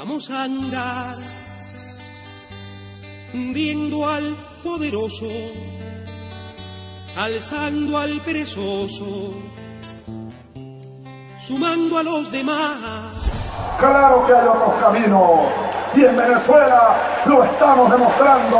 Vamos a andar viendo al poderoso, alzando al perezoso, sumando a los demás. Claro que hay otros caminos, y en Venezuela lo estamos demostrando.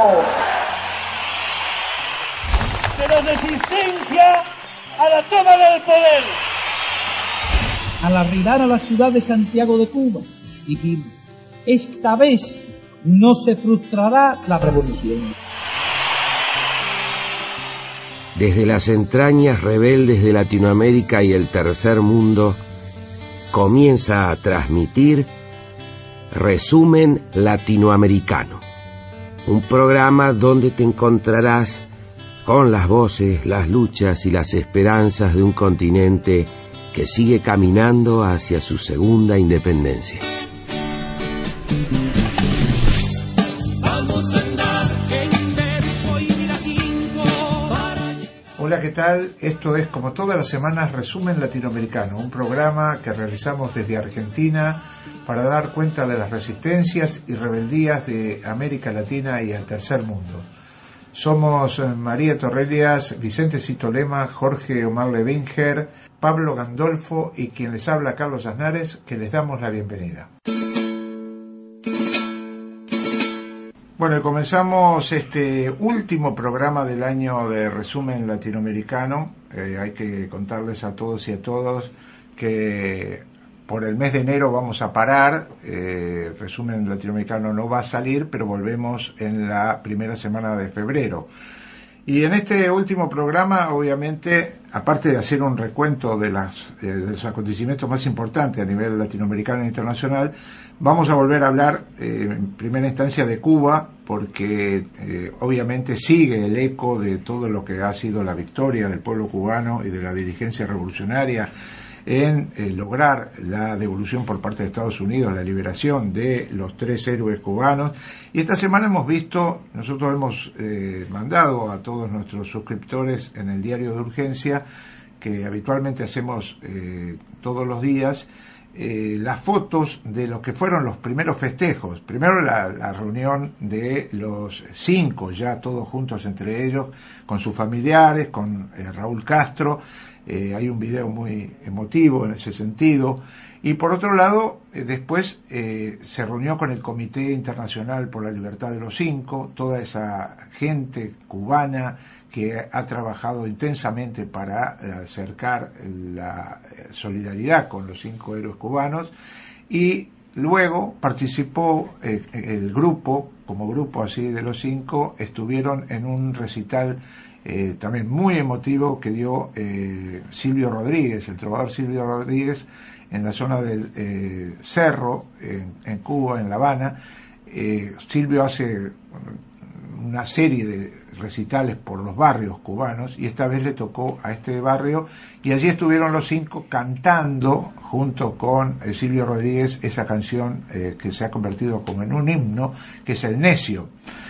De la resistencia a la toma del poder. Al arribar a la ciudad de Santiago de Cuba, dijimos, esta vez no se frustrará la revolución. Desde las entrañas rebeldes de Latinoamérica y el tercer mundo, comienza a transmitir Resumen Latinoamericano, un programa donde te encontrarás con las voces, las luchas y las esperanzas de un continente que sigue caminando hacia su segunda independencia. Vamos a andar en verso y latín para... Hola, ¿qué tal? Esto es, como todas las semanas, Resumen Latinoamericano, un programa que realizamos desde Argentina para dar cuenta de las resistencias y rebeldías de América Latina y el tercer mundo. Somos María Torrelias, Vicente Citolema, Jorge Omar Levinger, Pablo Gandolfo y quien les habla, Carlos Aznares, que les damos la bienvenida. Bueno, y comenzamos este último programa del año de Resumen Latinoamericano. Hay que contarles a todos y a todas que por el mes de enero vamos a parar. Resumen Latinoamericano no va a salir, pero volvemos en la primera semana de febrero. Y en este último programa, obviamente, aparte de hacer un recuento de los acontecimientos más importantes a nivel latinoamericano e internacional, vamos a volver a hablar en primera instancia de Cuba, porque obviamente sigue el eco de todo lo que ha sido la victoria del pueblo cubano y de la dirigencia revolucionaria en lograr la devolución por parte de Estados Unidos, la liberación de los 3 héroes cubanos. Y esta semana nosotros hemos mandado a todos nuestros suscriptores en el diario de urgencia, que habitualmente hacemos todos los días, las fotos de lo que fueron los primeros festejos. Primero la reunión de los 5, ya todos juntos entre ellos, con sus familiares, con Raúl Castro. Hay un video muy emotivo en ese sentido. Y por otro lado, después se reunió con el Comité Internacional por la Libertad de los 5, toda esa gente cubana que ha trabajado intensamente para acercar la solidaridad con los 5 héroes cubanos, y luego participó el grupo, como grupo así de los 5, estuvieron en un recital también muy emotivo que dio Silvio Rodríguez, el trovador Silvio Rodríguez, en la zona del Cerro, en Cuba, en La Habana. Silvio hace una serie de recitales por los barrios cubanos, y esta vez le tocó a este barrio, y allí estuvieron los 5 cantando junto con Silvio Rodríguez esa canción que se ha convertido como en un himno, que es El Necio.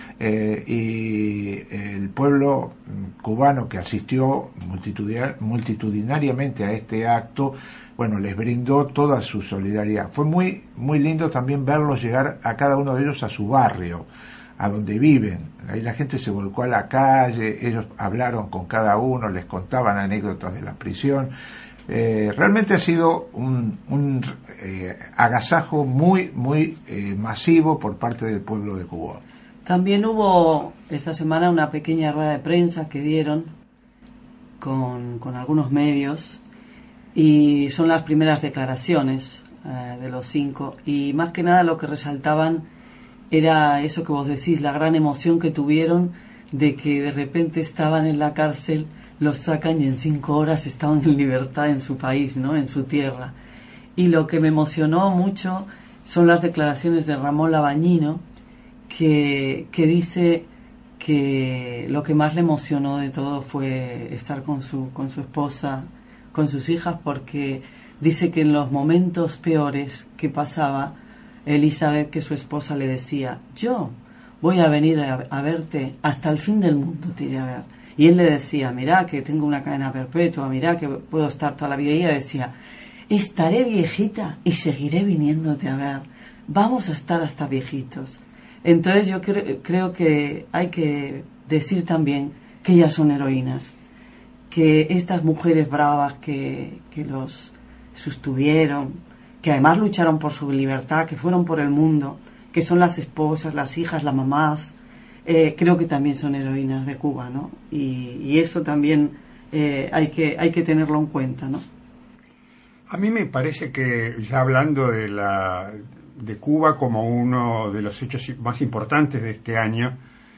Y el pueblo cubano que asistió multitudinariamente a este acto, bueno, les brindó toda su solidaridad. Fue muy, muy lindo también verlos llegar a cada uno de ellos a su barrio, a donde viven. Ahí la gente se volcó a la calle, ellos hablaron con cada uno, les contaban anécdotas de la prisión. Realmente ha sido un agasajo muy, muy masivo por parte del pueblo de Cuba. También hubo esta semana una pequeña rueda de prensa que dieron con algunos medios, y son las primeras declaraciones de los 5, y más que nada lo que resaltaban era eso que vos decís, la gran emoción que tuvieron de que de repente estaban en la cárcel, los sacan y en 5 horas estaban en libertad en su país, ¿no?, en su tierra. Y lo que me emocionó mucho son las declaraciones de Ramón Labañino, que dice que lo que más le emocionó de todo fue estar con su esposa, con sus hijas, porque dice que en los momentos peores que pasaba, Elizabeth, que su esposa, le decía: yo voy a venir a verte hasta el fin del mundo, te iré a ver. Y él le decía: mirá que tengo una cadena perpetua, mirá que puedo estar toda la vida. Y ella decía: estaré viejita y seguiré viniéndote a ver. Vamos a estar hasta viejitos. Entonces yo creo que hay que decir también que ellas son heroínas, que estas mujeres bravas que los sostuvieron, que además lucharon por su libertad, que fueron por el mundo, que son las esposas, las hijas, las mamás, creo que también son heroínas de Cuba, ¿no? Y eso también hay que tenerlo en cuenta, ¿no? A mí me parece que, ya hablando de Cuba como uno de los hechos más importantes de este año,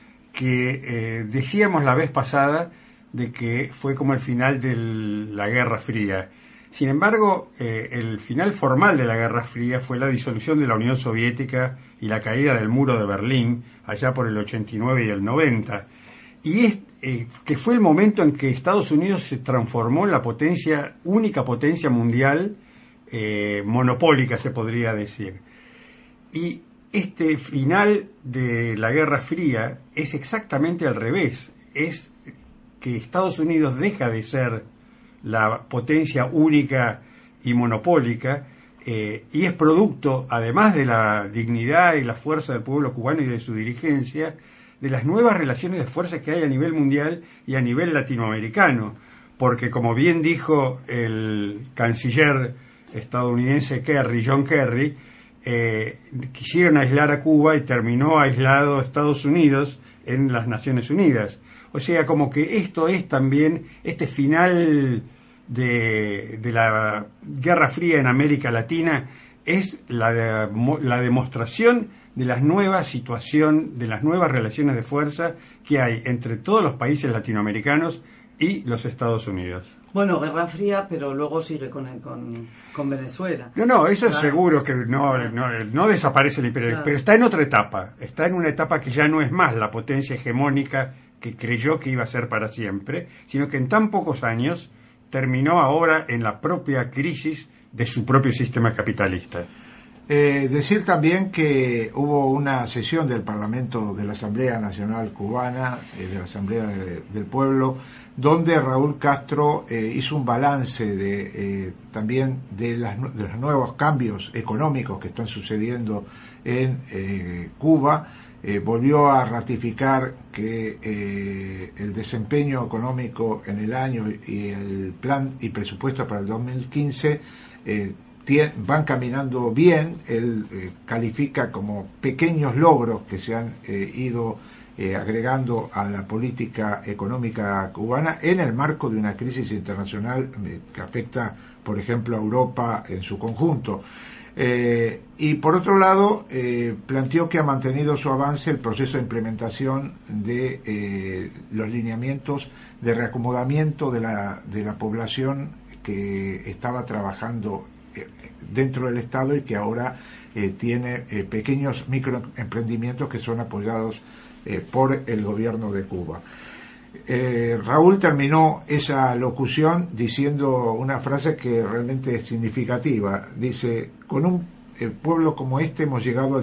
que decíamos la vez pasada de que fue como el final de la Guerra Fría. Sin embargo, el final formal de la Guerra Fría fue la disolución de la Unión Soviética y la caída del muro de Berlín, allá por el 89 y el 90. Y que fue el momento en que Estados Unidos se transformó en la única potencia mundial monopólica, se podría decir. Y este final de la Guerra Fría es exactamente al revés. Es que Estados Unidos deja de ser la potencia única y monopólica, y es producto, además de la dignidad y la fuerza del pueblo cubano y de su dirigencia, de las nuevas relaciones de fuerza que hay a nivel mundial y a nivel latinoamericano, porque como bien dijo el canciller estadounidense John Kerry, quisieron aislar a Cuba y terminó aislado Estados Unidos en las Naciones Unidas. O sea, como que esto es también este final de la Guerra Fría en América Latina, es la demostración de la nueva situación, de las nuevas relaciones de fuerza que hay entre todos los países latinoamericanos y los Estados Unidos. Bueno, Guerra Fría, pero luego sigue con Venezuela. No, eso es seguro que no desaparece el imperio, pero está en otra etapa, está en una etapa que ya no es más la potencia hegemónica que creyó que iba a ser para siempre, sino que en tan pocos años terminó ahora en la propia crisis de su propio sistema capitalista. Decir también que hubo una sesión del Parlamento de la Asamblea Nacional Cubana, de la Asamblea del Pueblo, donde Raúl Castro hizo un balance también de los nuevos cambios económicos que están sucediendo en Cuba. Volvió a ratificar que el desempeño económico en el año y el plan y presupuesto para el 2015 van caminando bien. Él califica como pequeños logros que se han ido agregando a la política económica cubana en el marco de una crisis internacional que afecta, por ejemplo, a Europa en su conjunto. Y por otro lado, planteó que ha mantenido su avance el proceso de implementación de los lineamientos de reacomodamiento de la población que estaba trabajando dentro del Estado y que ahora tiene pequeños microemprendimientos que son apoyados por el gobierno de Cuba. Raúl terminó esa locución diciendo una frase que realmente es significativa. Dice: con un pueblo como este hemos llegado al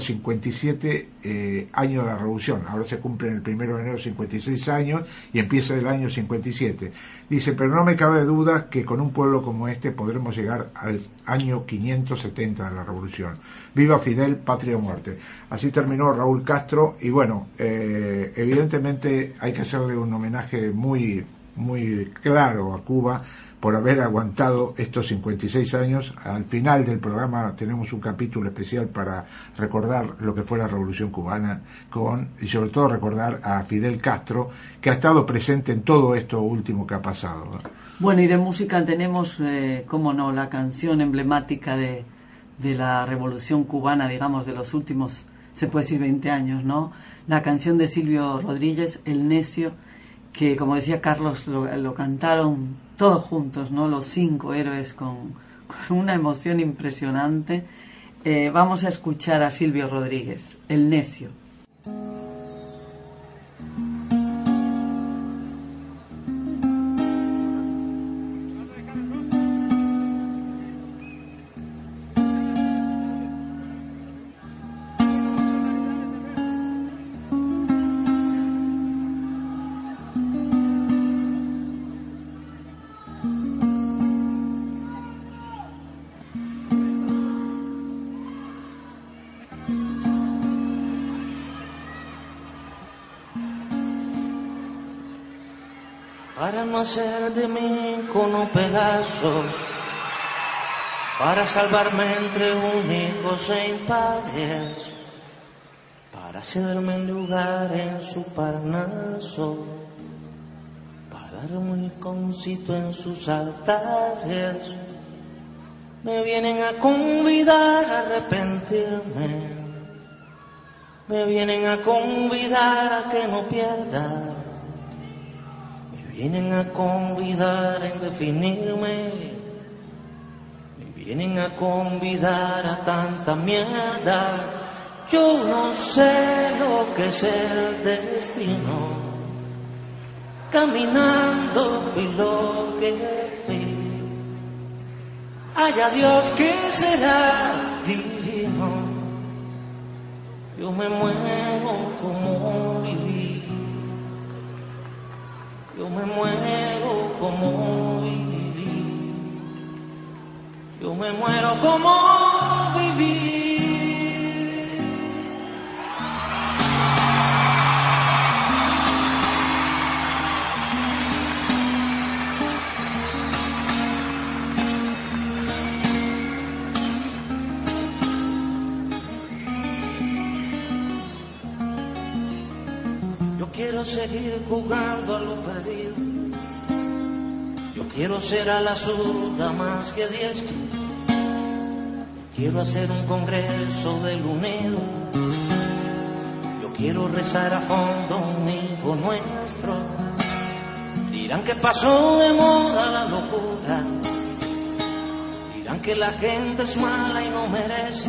57 año de la revolución. Ahora se cumplen el 1 de enero 56 años y empieza el año 57. Dice: pero no me cabe duda que con un pueblo como este podremos llegar al año 570 de la revolución. Viva Fidel, patria o muerte. Así terminó Raúl Castro. Y bueno, evidentemente hay que hacerle un homenaje muy, muy claro a Cuba por haber aguantado estos 56 años. Al final del programa tenemos un capítulo especial para recordar lo que fue la Revolución Cubana, y sobre todo recordar a Fidel Castro, que ha estado presente en todo esto último que ha pasado, ¿no? Bueno, y de música tenemos, cómo no, la canción emblemática de la Revolución Cubana, digamos, de los últimos, se puede decir, 20 años, ¿no? La canción de Silvio Rodríguez, El Necio, que, como decía Carlos, lo cantaron todos juntos, ¿no? Los 5 héroes con una emoción impresionante. Vamos a escuchar a Silvio Rodríguez, El Necio. para no hacer de mí con un pedazo, para salvarme entre únicos e impares, para cederme un lugar en su Parnaso, para darme un iconcito en sus altares. Me vienen a convidar a arrepentirme, me vienen a convidar a que no pierda, me vienen a convidar a indefinirme, me vienen a convidar a tanta mierda. Yo no sé lo que es el destino, caminando fui lo que fui. Haya Dios que será divino, yo me muero como viví, yo me muero como viví, yo me muero como viví. Quiero seguir jugando a lo perdido, yo quiero ser a la zurda más que diestro, yo quiero hacer un congreso del unido, yo quiero rezar a fondo un hijo nuestro. Dirán que pasó de moda la locura, dirán que la gente es mala y no merece,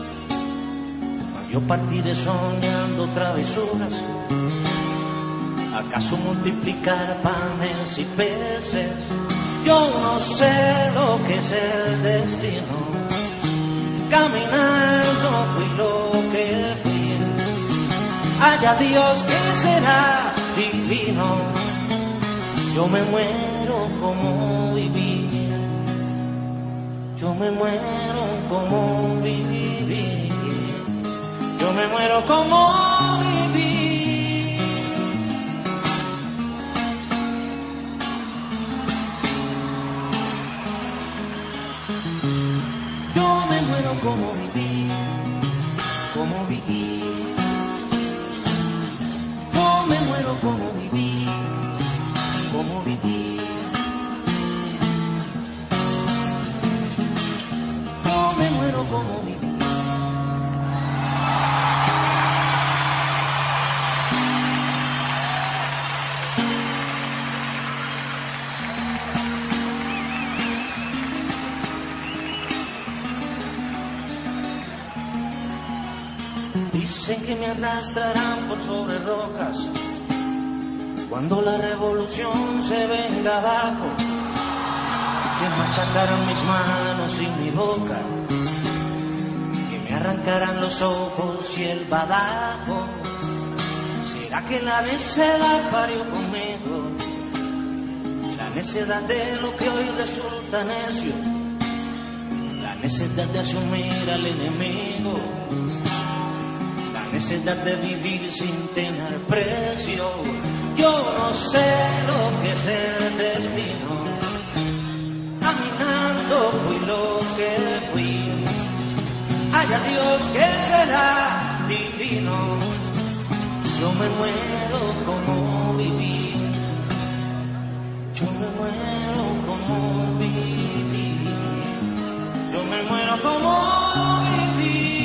yo partiré soñando travesuras. ¿Acaso multiplicar panes y peces? Yo no sé lo que es el destino, caminando fui lo que fui. Haya Dios que será divino, yo me muero como viví, yo me muero como viví, yo me muero como viví. Como viví, como viví, yo me muero como viví, como viví, yo me muero como viví. Dicen que me arrastrarán por sobre rocas cuando la revolución se venga abajo, que machacarán mis manos y mi boca, que me arrancarán los ojos y el badajo. ¿Será que la necedad parió conmigo? La necedad de lo que hoy resulta necio, la necedad de asumir al enemigo, necesidad de vivir sin tener precio. Yo no sé lo que es el destino, caminando fui lo que fui. Haya Dios que será divino, yo me muero como viví, yo me muero como viví, yo me muero como viví.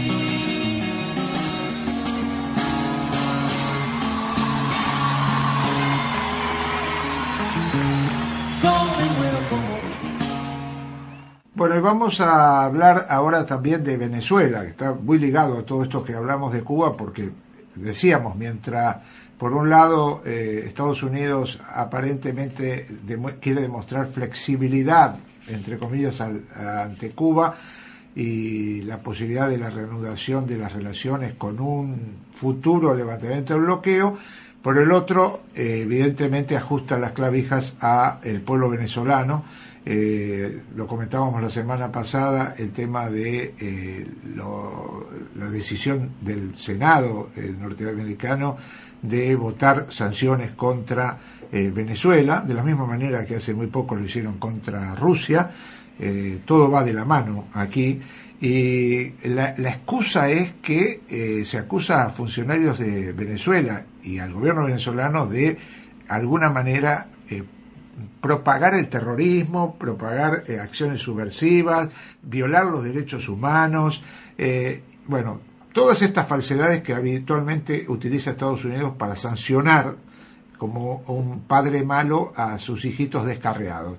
Bueno, y vamos a hablar ahora también de Venezuela, que está muy ligado a todo esto que hablamos de Cuba, porque decíamos, mientras por un lado Estados Unidos aparentemente quiere demostrar flexibilidad, entre comillas, ante Cuba y la posibilidad de la reanudación de las relaciones con un futuro levantamiento del bloqueo, por el otro, evidentemente ajusta las clavijas a el pueblo venezolano Lo comentábamos la semana pasada, el tema de la decisión del Senado norteamericano de votar sanciones contra Venezuela, de la misma manera que hace muy poco lo hicieron contra Rusia. Todo va de la mano aquí, y la excusa es que se acusa a funcionarios de Venezuela y al gobierno venezolano de alguna manera propagar el terrorismo, propagar acciones subversivas, violar los derechos humanos, bueno, todas estas falsedades que habitualmente utiliza Estados Unidos para sancionar como un padre malo a sus hijitos descarriados.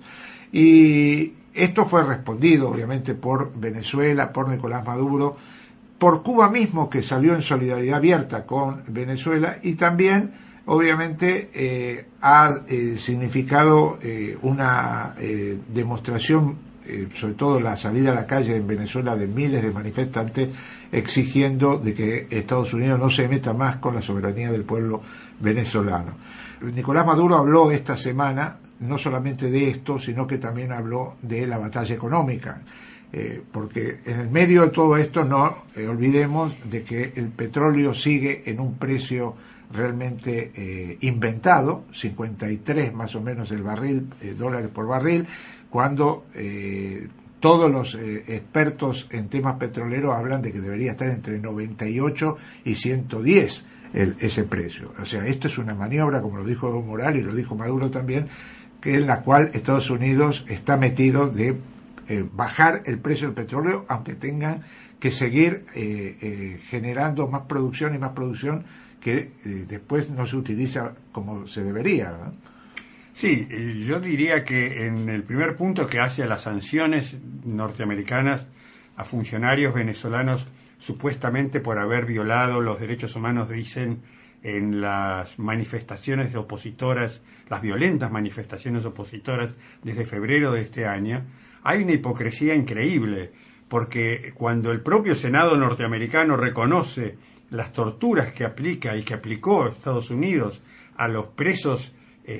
Y esto fue respondido obviamente por Venezuela, por Nicolás Maduro, por Cuba mismo, que salió en solidaridad abierta con Venezuela, y también obviamente ha significado una demostración, sobre todo la salida a la calle en Venezuela de miles de manifestantes exigiendo de que Estados Unidos no se meta más con la soberanía del pueblo venezolano. Nicolás Maduro habló esta semana no solamente de esto, sino que también habló de la batalla económica, porque en el medio de todo esto no olvidemos de que el petróleo sigue en un precio realmente inventado, 53 más o menos el barril, dólares por barril, cuando todos los expertos en temas petroleros hablan de que debería estar entre 98 y 110 ese precio. O sea, esto es una maniobra, como lo dijo Evo Morales y lo dijo Maduro también, que en la cual Estados Unidos está metido de bajar el precio del petróleo, aunque tengan que seguir generando más producción y más producción que después no se utiliza como se debería, ¿no? Sí, yo diría que en el primer punto, que hace a las sanciones norteamericanas a funcionarios venezolanos supuestamente por haber violado los derechos humanos, dicen, en las manifestaciones opositoras, las violentas manifestaciones opositoras desde febrero de este año, hay una hipocresía increíble, porque cuando el propio Senado norteamericano reconoce las torturas que aplica y que aplicó Estados Unidos a los presos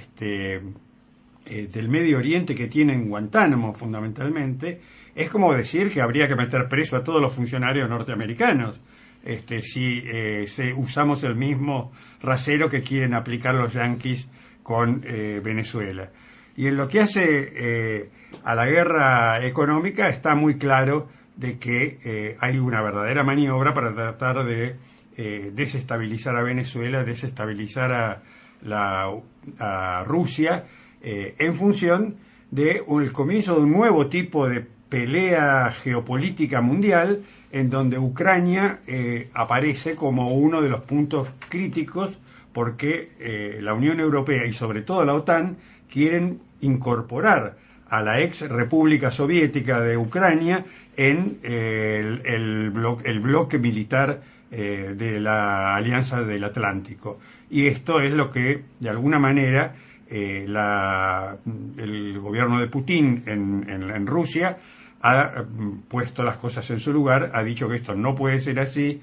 del Medio Oriente que tienen Guantánamo fundamentalmente, es como decir que habría que meter preso a todos los funcionarios norteamericanos si usamos el mismo rasero que quieren aplicar los yanquis con Venezuela. Y en lo que hace a la guerra económica está muy claro de que hay una verdadera maniobra para tratar de desestabilizar a Venezuela, desestabilizar a Rusia, en función del comienzo de un nuevo tipo de pelea geopolítica mundial, en donde Ucrania aparece como uno de los puntos críticos, porque la Unión Europea y sobre todo la OTAN quieren incorporar a la ex República Soviética de Ucrania en el bloque militar de la Alianza del Atlántico. Y esto es lo que, de alguna manera, el gobierno de Putin en Rusia ha puesto las cosas en su lugar, ha dicho que esto no puede ser así,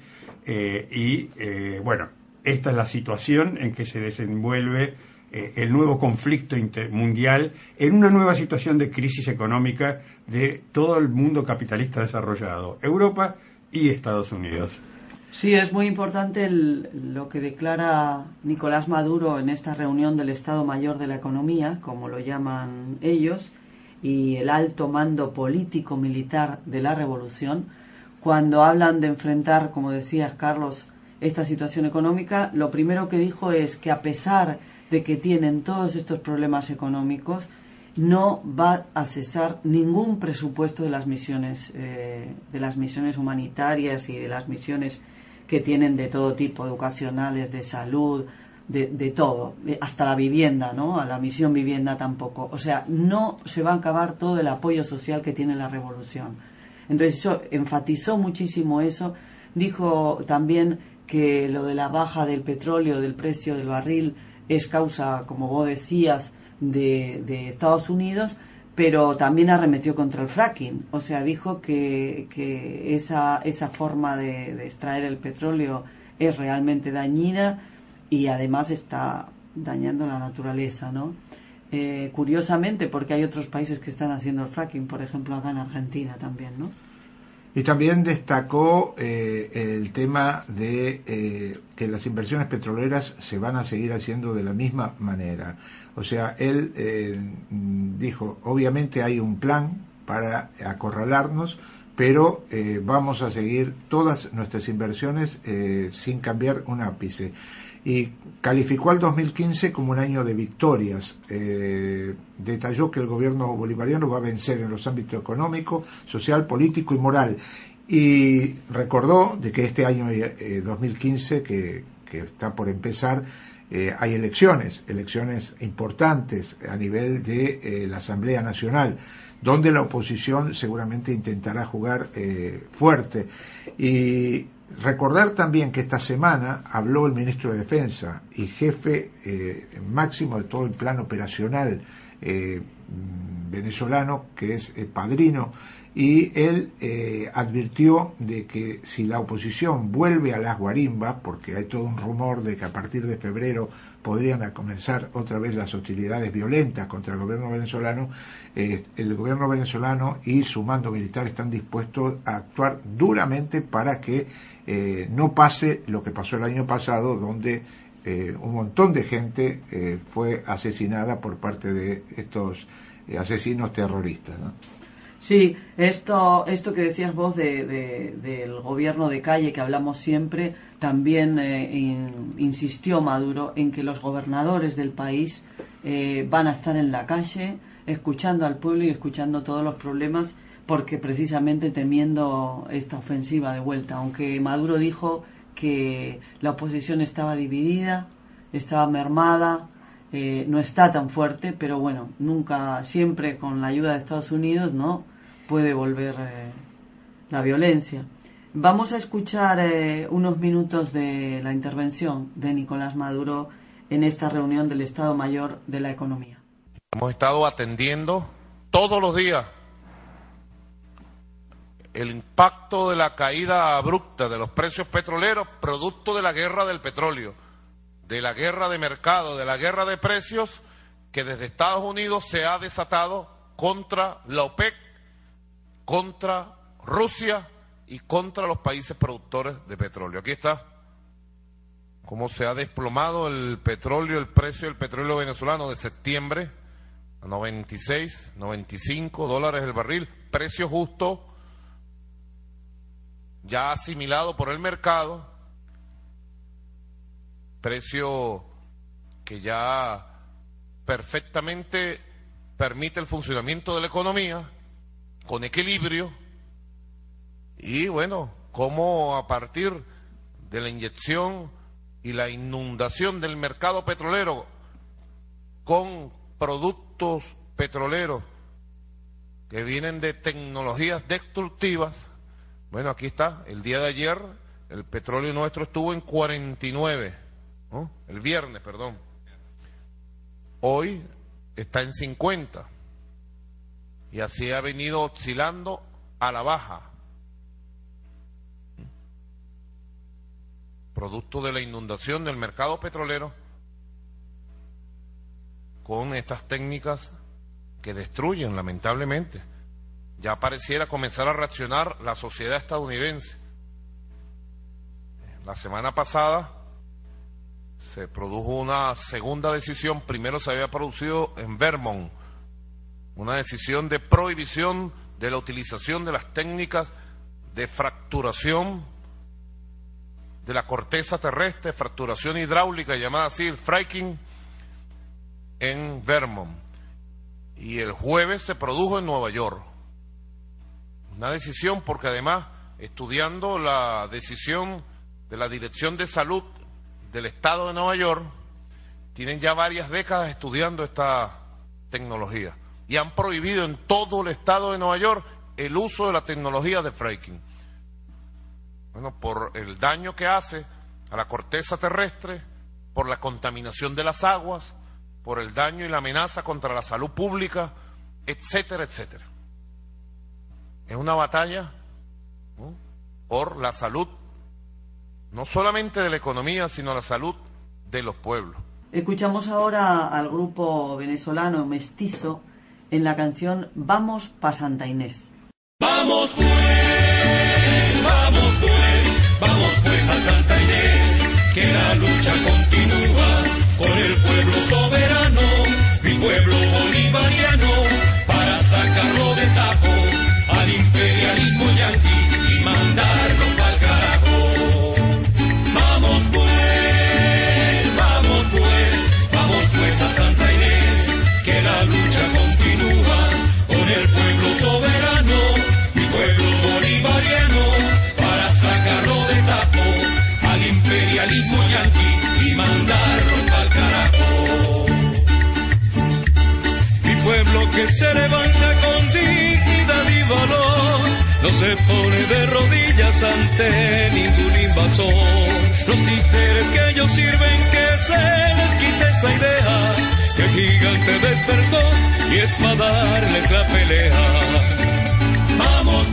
bueno, esta es la situación en que se desenvuelve el nuevo conflicto mundial, en una nueva situación de crisis económica de todo el mundo capitalista desarrollado, Europa y Estados Unidos. Sí, es muy importante lo que declara Nicolás Maduro en esta reunión del Estado Mayor de la Economía, como lo llaman ellos, y el alto mando político-militar de la revolución, cuando hablan de enfrentar, como decías, Carlos, esta situación económica. Lo primero que dijo es que, a pesar de que tienen todos estos problemas económicos, no va a cesar ningún presupuesto de las misiones humanitarias y de las misiones que tienen de todo tipo, educacionales, de salud, de todo, hasta la vivienda, ¿no? A la misión vivienda tampoco. O sea, no se va a acabar todo el apoyo social que tiene la revolución. Entonces, eso enfatizó muchísimo eso. Dijo también que lo de la baja del petróleo, del precio del barril, es causa, como vos decías, de Estados Unidos, pero también arremetió contra el fracking. O sea, dijo que esa forma de extraer el petróleo es realmente dañina y además está dañando la naturaleza, ¿no? curiosamente, porque hay otros países que están haciendo el fracking, por ejemplo acá en Argentina también, ¿no? Y también destacó el tema de que las inversiones petroleras se van a seguir haciendo de la misma manera. O sea, él dijo, obviamente hay un plan para acorralarnos, pero vamos a seguir todas nuestras inversiones sin cambiar un ápice. Y calificó al 2015 como un año de victorias. Detalló que el gobierno bolivariano va a vencer en los ámbitos económico, social, político y moral. Y recordó de que este año 2015, que está por empezar, hay elecciones importantes a nivel de la Asamblea Nacional, donde la oposición seguramente intentará jugar fuerte. Y recordar también que esta semana habló el ministro de Defensa y jefe máximo de todo el plan operacional venezolano, que es padrino, y él advirtió de que si la oposición vuelve a las guarimbas, porque hay todo un rumor de que a partir de febrero podrían comenzar otra vez las hostilidades violentas contra el gobierno venezolano, el gobierno venezolano y su mando militar están dispuestos a actuar duramente para que no pase lo que pasó el año pasado, donde un montón de gente fue asesinada por parte de estos asesinos terroristas, ¿no? Sí, esto que decías vos del gobierno de calle que hablamos siempre, también insistió Maduro en que los gobernadores del país van a estar en la calle escuchando al pueblo y escuchando todos los problemas, porque precisamente temiendo esta ofensiva de vuelta, aunque Maduro dijo que la oposición estaba dividida, estaba mermada, no está tan fuerte, pero bueno, nunca, siempre con la ayuda de Estados Unidos, ¿no?, puede volver la violencia. Vamos a escuchar unos minutos de la intervención de Nicolás Maduro en esta reunión del Estado Mayor de la Economía. Hemos estado atendiendo todos los días el impacto de la caída abrupta de los precios petroleros, producto de la guerra del petróleo, de la guerra de mercado, de la guerra de precios que desde Estados Unidos se ha desatado contra la OPEC, contra Rusia y contra los países productores de petróleo. Aquí está cómo se ha desplomado el petróleo, el precio del petróleo venezolano de septiembre a 96, 95 dólares el barril, precio justo, ya asimilado por el mercado, precio que ya perfectamente permite el funcionamiento de la economía con equilibrio. Y bueno, cómo a partir de la inyección y la inundación del mercado petrolero con productos petroleros que vienen de tecnologías destructivas, bueno, aquí está, el día de ayer el petróleo nuestro estuvo en 49, ¿no? El viernes, perdón. Hoy está en 50 y así ha venido oscilando a la baja, producto de la inundación del mercado petrolero con estas técnicas que destruyen, lamentablemente. Ya pareciera comenzar a reaccionar la sociedad estadounidense. La semana pasada se produjo una segunda decisión. Primero se había producido en Vermont una decisión de prohibición de la utilización de las técnicas de fracturación de la corteza terrestre, fracturación hidráulica llamada así, el fracking, en Vermont. Y el jueves se produjo en Nueva York una decisión, porque además, estudiando la decisión de la Dirección de Salud del Estado de Nueva York, tienen ya varias décadas estudiando esta tecnología y han prohibido en todo el Estado de Nueva York el uso de la tecnología de fracking. Bueno, por el daño que hace a la corteza terrestre, por la contaminación de las aguas, por el daño y la amenaza contra la salud pública, etcétera, etcétera. Es una batalla, ¿no?, por la salud, no solamente de la economía, sino la salud de los pueblos. Escuchamos ahora al grupo venezolano Mestizo en la canción Vamos pa' Santa Inés. Vamos pues a Santa Inés, que la lucha continúa por el pueblo soberano, mi pueblo bolivariano, para sacarlo de tajo al imperialismo yanqui y mandarlo pa'l carajo. Vamos pues a Santa Inés, que la lucha continúa con el pueblo soberano, mi pueblo bolivariano, para sacarlo de tajo al imperialismo yanqui y mandarlo pa'l carajo. Mi pueblo que se levanta con dignidad y valor, no se pone de rodillas ante ningún invasor. Los títeres que ellos sirven, que se les quite esa idea, que el gigante despertó y es para darles la pelea. Vamos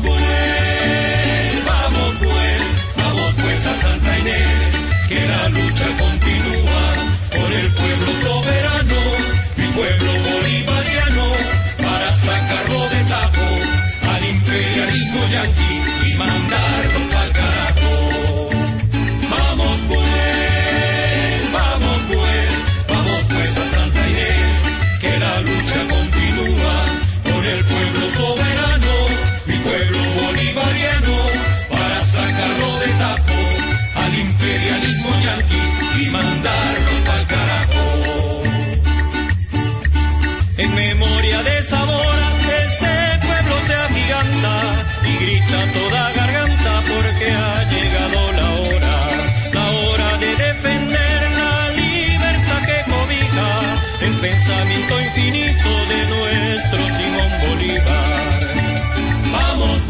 pues a Santa Inés, que la lucha continúa por el pueblo soberano, mi pueblo bolivariano, para sacarlo de tajo al imperialismo yanqui y mandarlo pa'l carajo. Vamos pues a Santa Inés, que la lucha continúa por el pueblo soberano, mi pueblo bolivariano, para sacarlo de tajo al imperialismo yanqui y mandarlo pa'l carajo. En memoria de Saboras, este pueblo se agiganta y grita a toda garganta porque ha llegado la hora de defender la libertad que cobija el pensamiento infinito de nuestro Simón Bolívar. Vamos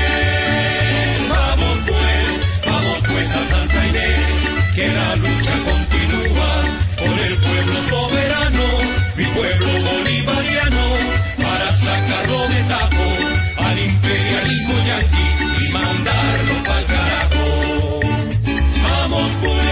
pues a Santa Inés, que la lucha continúa por el pueblo soberano, mi pueblo bolivariano, para sacarlo de tajo al imperialismo yanqui y mandarlo pa'l carajo. Vamos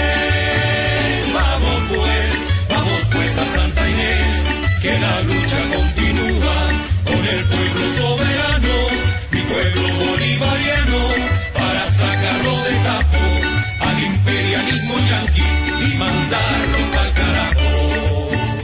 pues a Santa Inés, que la lucha continúa con el pueblo soberano, mi pueblo bolivariano, para sacarlo de tajo al imperialismo yanqui y mandarlo pa'l carajo.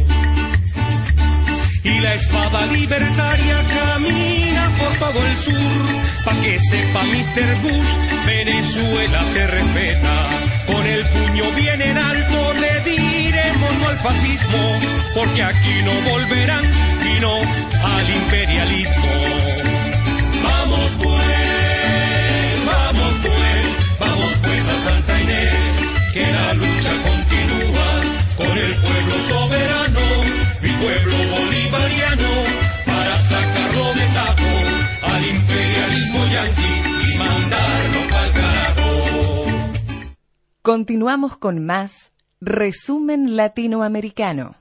Y la espada libertaria camina por todo el sur, pa' que sepa Mr. Bush, Venezuela se respeta. Con el puño bien en alto le diremos no al fascismo, porque aquí no volverán y no al imperialismo. Vamos pues a Santa Inés, que la lucha continúa con el pueblo soberano, mi pueblo bolivariano, para sacarlo de tajo al imperialismo yanqui y mandarlo pa'l carajo. Continuamos con más Resumen Latinoamericano.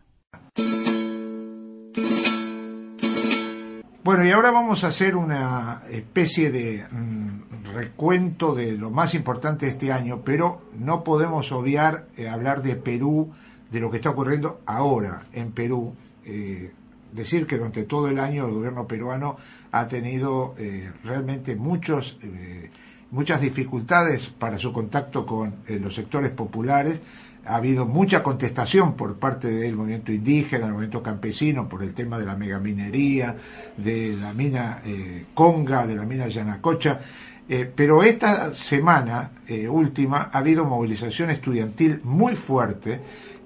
Bueno, y ahora vamos a hacer una especie de recuento de lo más importante de este año, pero no podemos obviar hablar de Perú, de lo que está ocurriendo ahora en Perú. Decir que durante todo el año el gobierno peruano ha tenido realmente muchas dificultades para su contacto con los sectores populares. Ha habido mucha contestación por parte del movimiento indígena, del movimiento campesino, por el tema de la megaminería, de la mina Conga, de la mina Yanacocha. Pero esta semana última ha habido movilización estudiantil muy fuerte,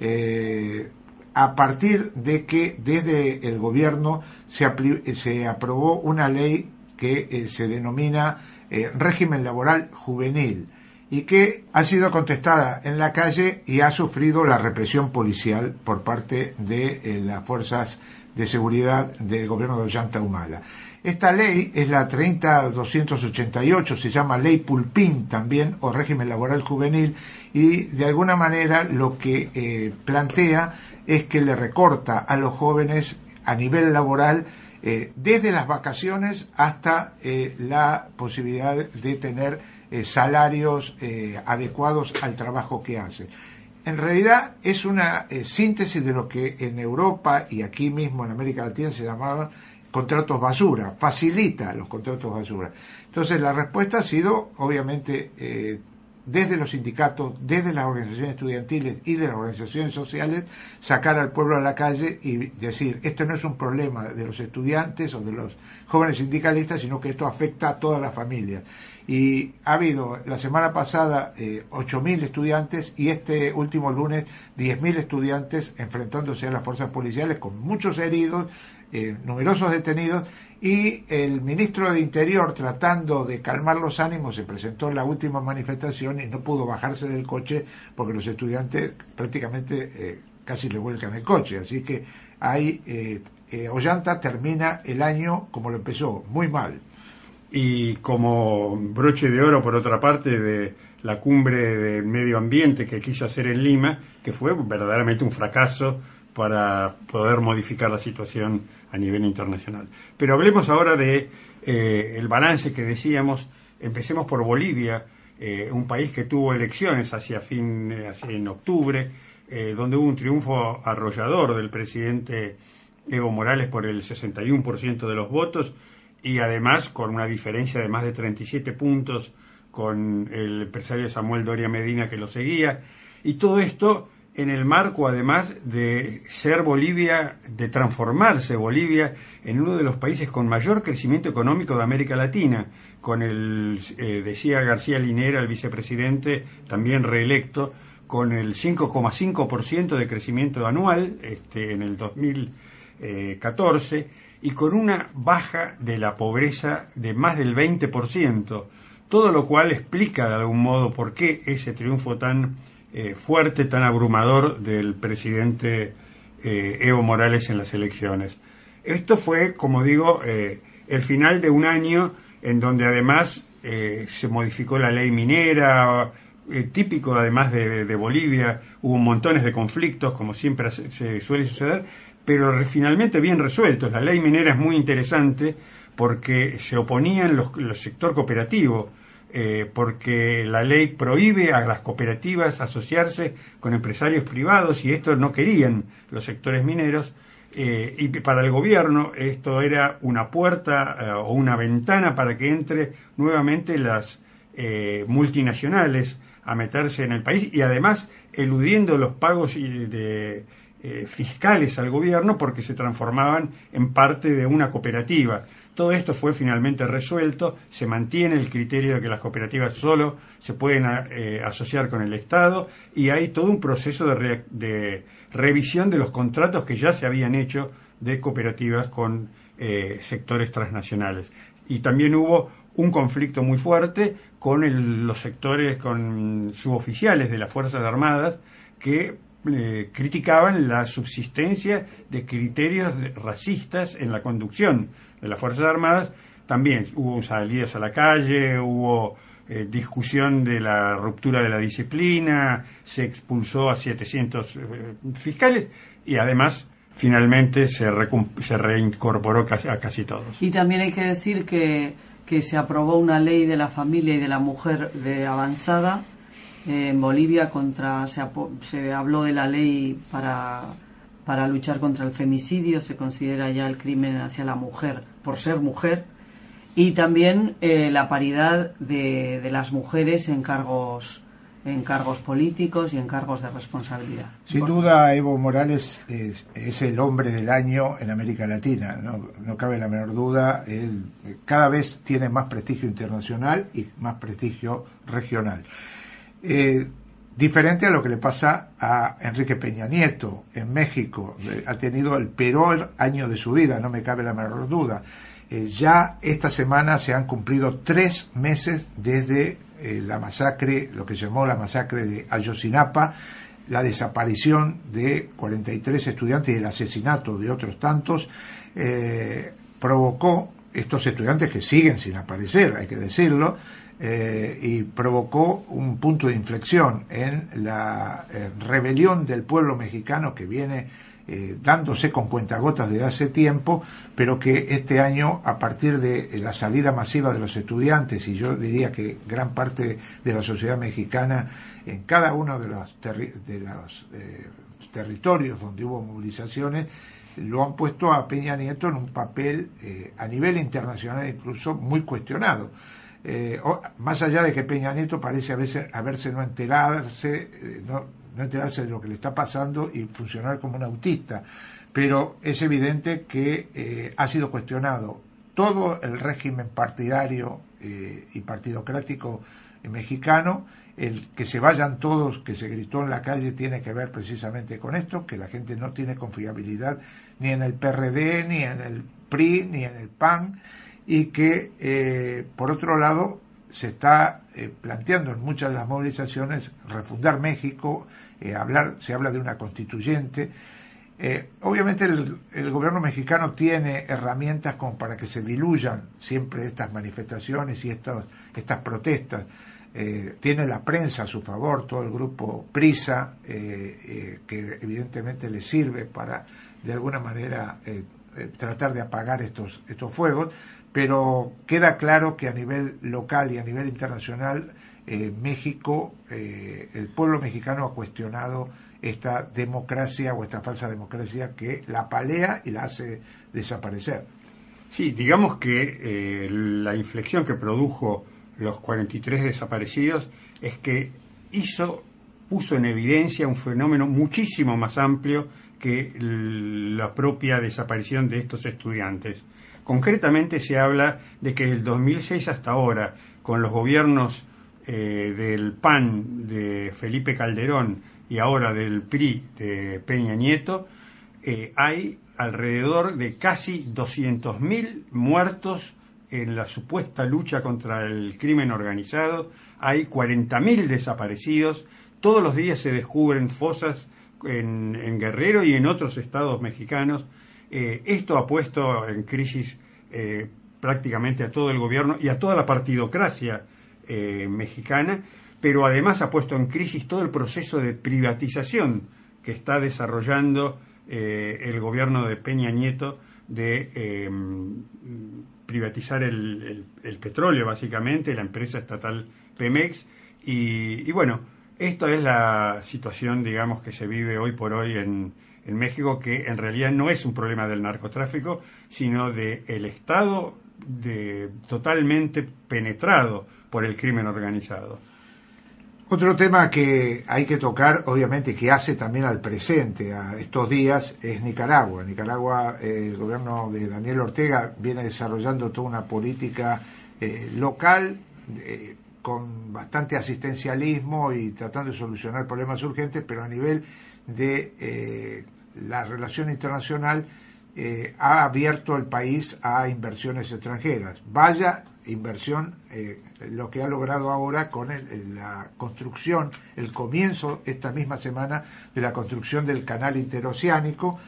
a partir de que desde el gobierno se aprobó una ley que se denomina régimen laboral juvenil, y que ha sido contestada en la calle y ha sufrido la represión policial por parte de las fuerzas de seguridad del gobierno de Ollanta Humala. Esta ley es la 30.288, se llama Ley Pulpín también, o régimen laboral juvenil, y de alguna manera lo que plantea es que le recorta a los jóvenes a nivel laboral desde las vacaciones hasta la posibilidad de tener salarios adecuados al trabajo que hace. en realidad es una síntesis de lo que en Europa y aquí mismo en América Latina se llamaban contratos basura, facilita los contratos basura. Entonces la respuesta ha sido, obviamente, desde los sindicatos, desde las organizaciones estudiantiles y de las organizaciones sociales, sacar al pueblo a la calle y decir, esto no es un problema de los estudiantes o de los jóvenes sindicalistas, sino que esto afecta a todas las familias. Y ha habido la semana pasada 8.000 estudiantes y este último lunes 10.000 estudiantes enfrentándose a las fuerzas policiales con muchos heridos, numerosos detenidos, y el ministro de Interior, tratando de calmar los ánimos, se presentó en la última manifestación y no pudo bajarse del coche porque los estudiantes prácticamente casi le vuelcan el coche. Así que ahí Ollanta termina el año como lo empezó, muy mal. Y como broche de oro, por otra parte, de la cumbre de medio ambiente que quiso hacer en Lima, que fue verdaderamente un fracaso para poder modificar la situación a nivel internacional. Pero hablemos ahora de el balance que decíamos. Empecemos por Bolivia, un país que tuvo elecciones en octubre, donde hubo un triunfo arrollador del presidente Evo Morales por el 61% de los votos, y además con una diferencia de más de 37 puntos con el empresario Samuel Doria Medina que lo seguía, y todo esto en el marco además de ser Bolivia, de transformarse Bolivia en uno de los países con mayor crecimiento económico de América Latina, con decía García Linera, el vicepresidente, también reelecto, con el 5,5% de crecimiento anual en el 2014, y con una baja de la pobreza de más del 20%, todo lo cual explica de algún modo por qué ese triunfo tan fuerte, tan abrumador del presidente Evo Morales en las elecciones. Esto fue, como digo, el final de un año en donde además se modificó la ley minera, típico además de Bolivia. Hubo montones de conflictos, como siempre se suele suceder, pero finalmente bien resueltos. La ley minera es muy interesante porque se oponían los sector cooperativo, porque la ley prohíbe a las cooperativas asociarse con empresarios privados, y esto no querían los sectores mineros, y para el gobierno esto era una puerta o una ventana para que entre nuevamente las multinacionales a meterse en el país, y además eludiendo los pagos fiscales al gobierno porque se transformaban en parte de una cooperativa. Todo esto fue finalmente resuelto. Se mantiene el criterio de que las cooperativas solo se pueden asociar con el Estado, y hay todo un proceso de revisión de los contratos que ya se habían hecho de cooperativas con sectores transnacionales. Y también hubo un conflicto muy fuerte con los sectores, con suboficiales de las Fuerzas Armadas, que criticaban la subsistencia de criterios racistas en la conducción de las Fuerzas Armadas. También hubo salidas a la calle, hubo discusión de la ruptura de la disciplina, se expulsó a 700 fiscales, y además finalmente se reincorporó a casi todos. Y también hay que decir que se aprobó una ley de la familia y de la mujer de avanzada en Bolivia. Se habló de la ley para luchar contra el femicidio. Se considera ya el crimen hacia la mujer por ser mujer, y también la paridad de las mujeres en cargos políticos y en cargos de responsabilidad. Sin duda, Evo Morales es el hombre del año en América Latina, no cabe la menor duda. Él cada vez tiene más prestigio internacional y más prestigio regional. Diferente a lo que le pasa a Enrique Peña Nieto en México. Ha tenido el peor año de su vida, no me cabe la menor duda. Ya esta semana se han cumplido 3 meses desde la masacre, lo que se llamó la masacre de Ayotzinapa, la desaparición de 43 estudiantes y el asesinato de otros tantos, provocó estos estudiantes que siguen sin aparecer, hay que decirlo, y provocó un punto de inflexión en la rebelión del pueblo mexicano que viene dándose con cuentagotas desde hace tiempo, pero que este año, a partir de la salida masiva de los estudiantes, y yo diría que gran parte de la sociedad mexicana, en cada uno de los territorios donde hubo movilizaciones, lo han puesto a Peña Nieto en un papel a nivel internacional incluso muy cuestionado. Más allá de que Peña Nieto parece haberse no enterarse de lo que le está pasando y funcionar como un autista, pero es evidente que ha sido cuestionado todo el régimen partidario y partidocrático mexicano. El que se vayan todos, que se gritó en la calle, tiene que ver precisamente con esto, que la gente no tiene confiabilidad ni en el PRD, ni en el PRI, ni en el PAN, y que por otro lado se está planteando en muchas de las movilizaciones refundar México, se habla de una constituyente. Obviamente el gobierno mexicano tiene herramientas como para que se diluyan siempre estas manifestaciones y estas protestas. Tiene la prensa a su favor, todo el grupo Prisa, que evidentemente le sirve para de alguna manera tratar de apagar estos fuegos, pero queda claro que a nivel local y a nivel internacional México, el pueblo mexicano ha cuestionado esta democracia o esta falsa democracia que la apalea y la hace desaparecer. Sí, digamos que la inflexión que produjo los 43 desaparecidos es que puso en evidencia un fenómeno muchísimo más amplio que la propia desaparición de estos estudiantes. Concretamente se habla de que desde el 2006 hasta ahora, con los gobiernos del PAN de Felipe Calderón y ahora del PRI de Peña Nieto, hay alrededor de casi 200.000 muertos en la supuesta lucha contra el crimen organizado, hay 40.000 desaparecidos, todos los días se descubren fosas en Guerrero y en otros estados mexicanos. Esto ha puesto en crisis prácticamente a todo el gobierno y a toda la partidocracia mexicana, pero además ha puesto en crisis todo el proceso de privatización que está desarrollando el gobierno de Peña Nieto de privatizar el petróleo, básicamente, la empresa estatal Pemex, y bueno, esto es la situación, digamos, que se vive hoy por hoy en México, que en realidad no es un problema del narcotráfico, sino del Estado totalmente penetrado por el crimen organizado. Otro tema que hay que tocar, obviamente, que hace también al presente, a estos días, es Nicaragua. Nicaragua, el gobierno de Daniel Ortega viene desarrollando toda una política local con bastante asistencialismo y tratando de solucionar problemas urgentes, pero a nivel de la relación internacional ha abierto el país a inversiones extranjeras. Vaya inversión lo que ha logrado ahora con la construcción, el comienzo esta misma semana de la construcción del canal interoceánico,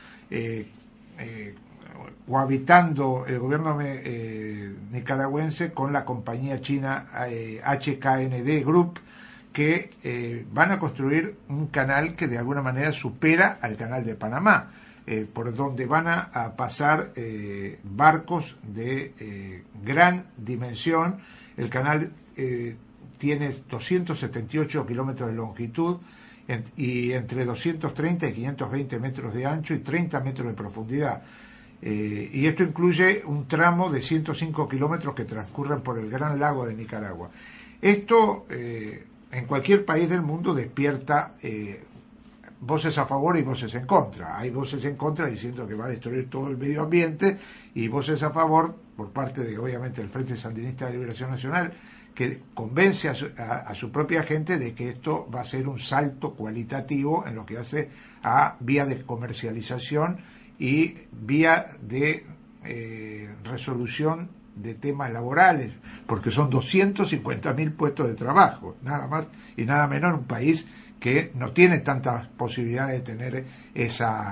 cohabitando el gobierno nicaragüense con la compañía china HKND Group, que van a construir un canal que de alguna manera supera al canal de Panamá, por donde van a pasar barcos de gran dimensión. El canal tiene 278 kilómetros de longitud y entre 230 y 520 metros de ancho y 30 metros de profundidad. Y esto incluye un tramo de 105 kilómetros que transcurren por el Gran Lago de Nicaragua. Esto en cualquier país del mundo despierta voces a favor y voces en contra. Hay voces en contra diciendo que va a destruir todo el medio ambiente y voces a favor por parte de, obviamente, el Frente Sandinista de Liberación Nacional, que convence a su propia gente de que esto va a ser un salto cualitativo en lo que hace a vía de comercialización y vía de resolución de temas laborales, porque son 250.000 puestos de trabajo, nada más y nada menos, en un país que no tiene tantas posibilidades de tener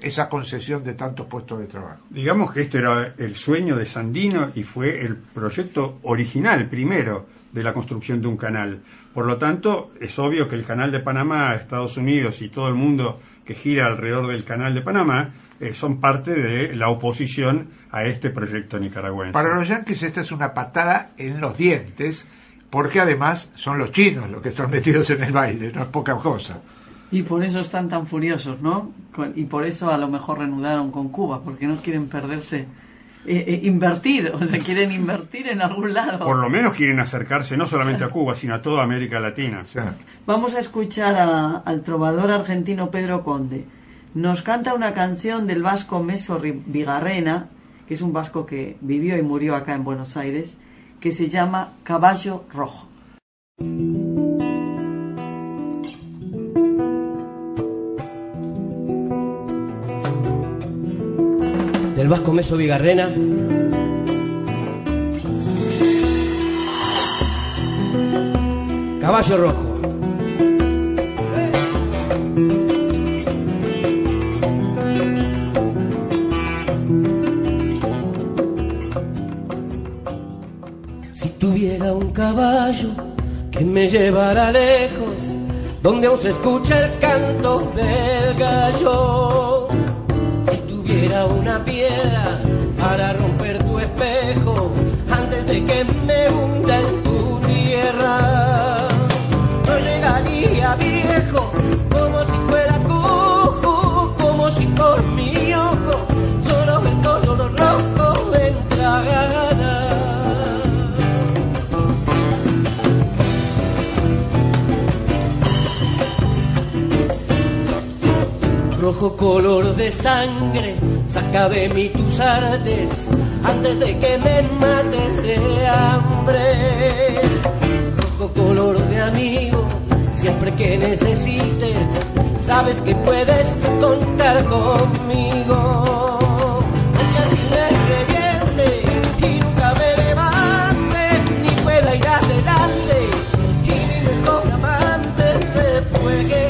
esa concesión de tantos puestos de trabajo. Digamos que este era el sueño de Sandino y fue el proyecto original, primero, de la construcción de un canal. Por lo tanto, es obvio que el canal de Panamá, Estados Unidos y todo el mundo que gira alrededor del canal de Panamá son parte de la oposición a este proyecto nicaragüense. Para los yanquis esta es una patada en los dientes, porque además son los chinos los que están metidos en el baile, no es poca cosa. Y por eso están tan furiosos, ¿no? Y por eso a lo mejor reanudaron con Cuba, porque no quieren perderse, invertir, o sea, quieren invertir en algún lado. Por lo menos quieren acercarse no solamente a Cuba, sino a toda América Latina. Sí. Vamos a escuchar al trovador argentino Pedro Conde. Nos canta una canción del vasco Meso Vigarrena, que es un vasco que vivió y murió acá en Buenos Aires, que se llama Caballo Rojo. Del vasco Meso Vigarrena. Caballo Rojo. Si tuviera un caballo que me llevara lejos, donde aún se escucha el canto del gallo. Era una piedra para romper tu espejo antes de que me hunda en tu tierra. No llegaría viejo como si fuera cojo, como si por mi ojo solo el color rojo entrara. Rojo color de sangre, saca de mí tus artes antes de que me mates de hambre. Rojo color de amigo, siempre que necesites, sabes que puedes contar conmigo. Aunque así me reviente y nunca me levante, ni pueda ir adelante, y mi mejor amante se fuera.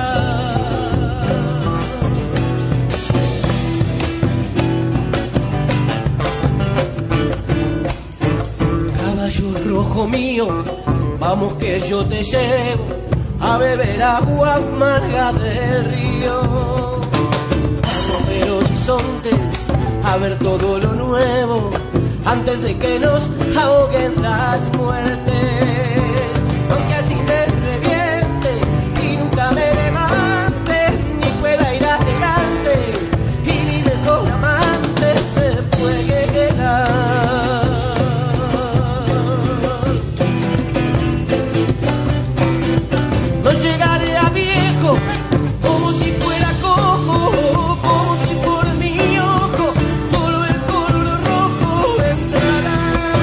Rojo mío, vamos que yo te llevo a beber agua amarga del río. Vamos a ver horizontes, a ver todo lo nuevo, antes de que nos ahoguen las muertes. Aunque así me reviente y nunca me levante, ni pueda ir adelante, y mi mejor amante se puede quedar. Como si fuera cojo, como si por mi ojo solo el color rojo entrará.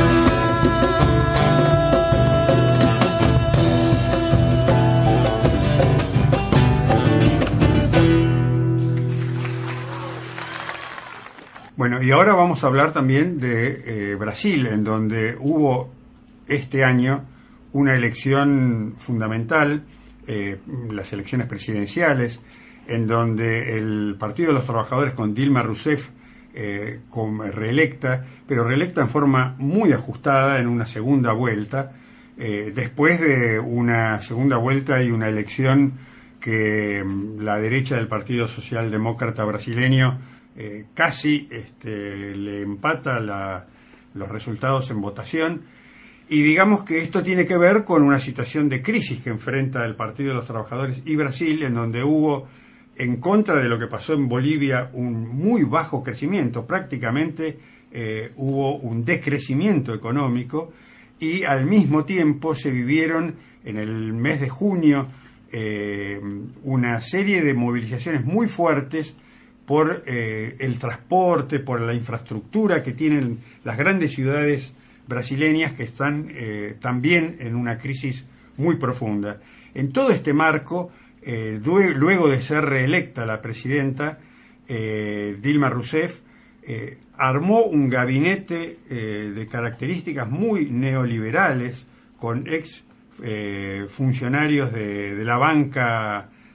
Bueno, y ahora vamos a hablar también de Brasil, en donde hubo este año una elección fundamental, las elecciones presidenciales, en donde el Partido de los Trabajadores con Dilma Rousseff como reelecta, pero reelecta en forma muy ajustada en una segunda vuelta, después de una segunda vuelta y una elección que la derecha del Partido Socialdemócrata brasileño casi le empata los resultados en votación. Y digamos que esto tiene que ver con una situación de crisis que enfrenta el Partido de los Trabajadores y Brasil, en donde hubo, en contra de lo que pasó en Bolivia, un muy bajo crecimiento. Prácticamente hubo un decrecimiento económico y al mismo tiempo se vivieron en el mes de junio una serie de movilizaciones muy fuertes por el transporte, por la infraestructura que tienen las grandes ciudades brasileñas, que están también en una crisis muy profunda. En todo este marco, luego de ser reelecta la presidenta Dilma Rousseff, armó un gabinete de características muy neoliberales, con ex funcionarios de la banca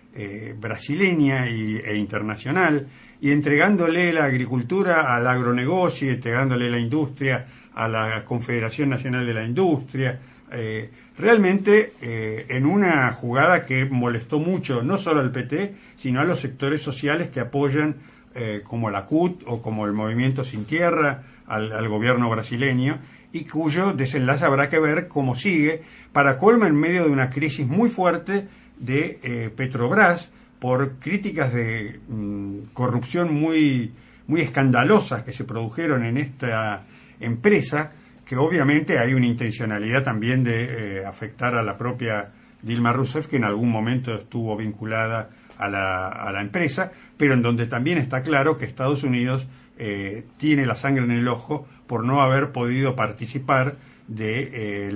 brasileña e internacional, y entregándole la agricultura al agronegocio y entregándole la industria a la Confederación Nacional de la Industria, realmente en una jugada que molestó mucho no solo al PT, sino a los sectores sociales que apoyan, como la CUT o como el Movimiento Sin Tierra, al gobierno brasileño, y cuyo desenlace habrá que ver cómo sigue, para colmo en medio de una crisis muy fuerte de Petrobras, por críticas de corrupción muy escandalosas que se produjeron en esta empresa, que obviamente hay una intencionalidad también de afectar a la propia Dilma Rousseff, que en algún momento estuvo vinculada a la empresa, pero en donde también está claro que Estados Unidos tiene la sangre en el ojo por no haber podido participar de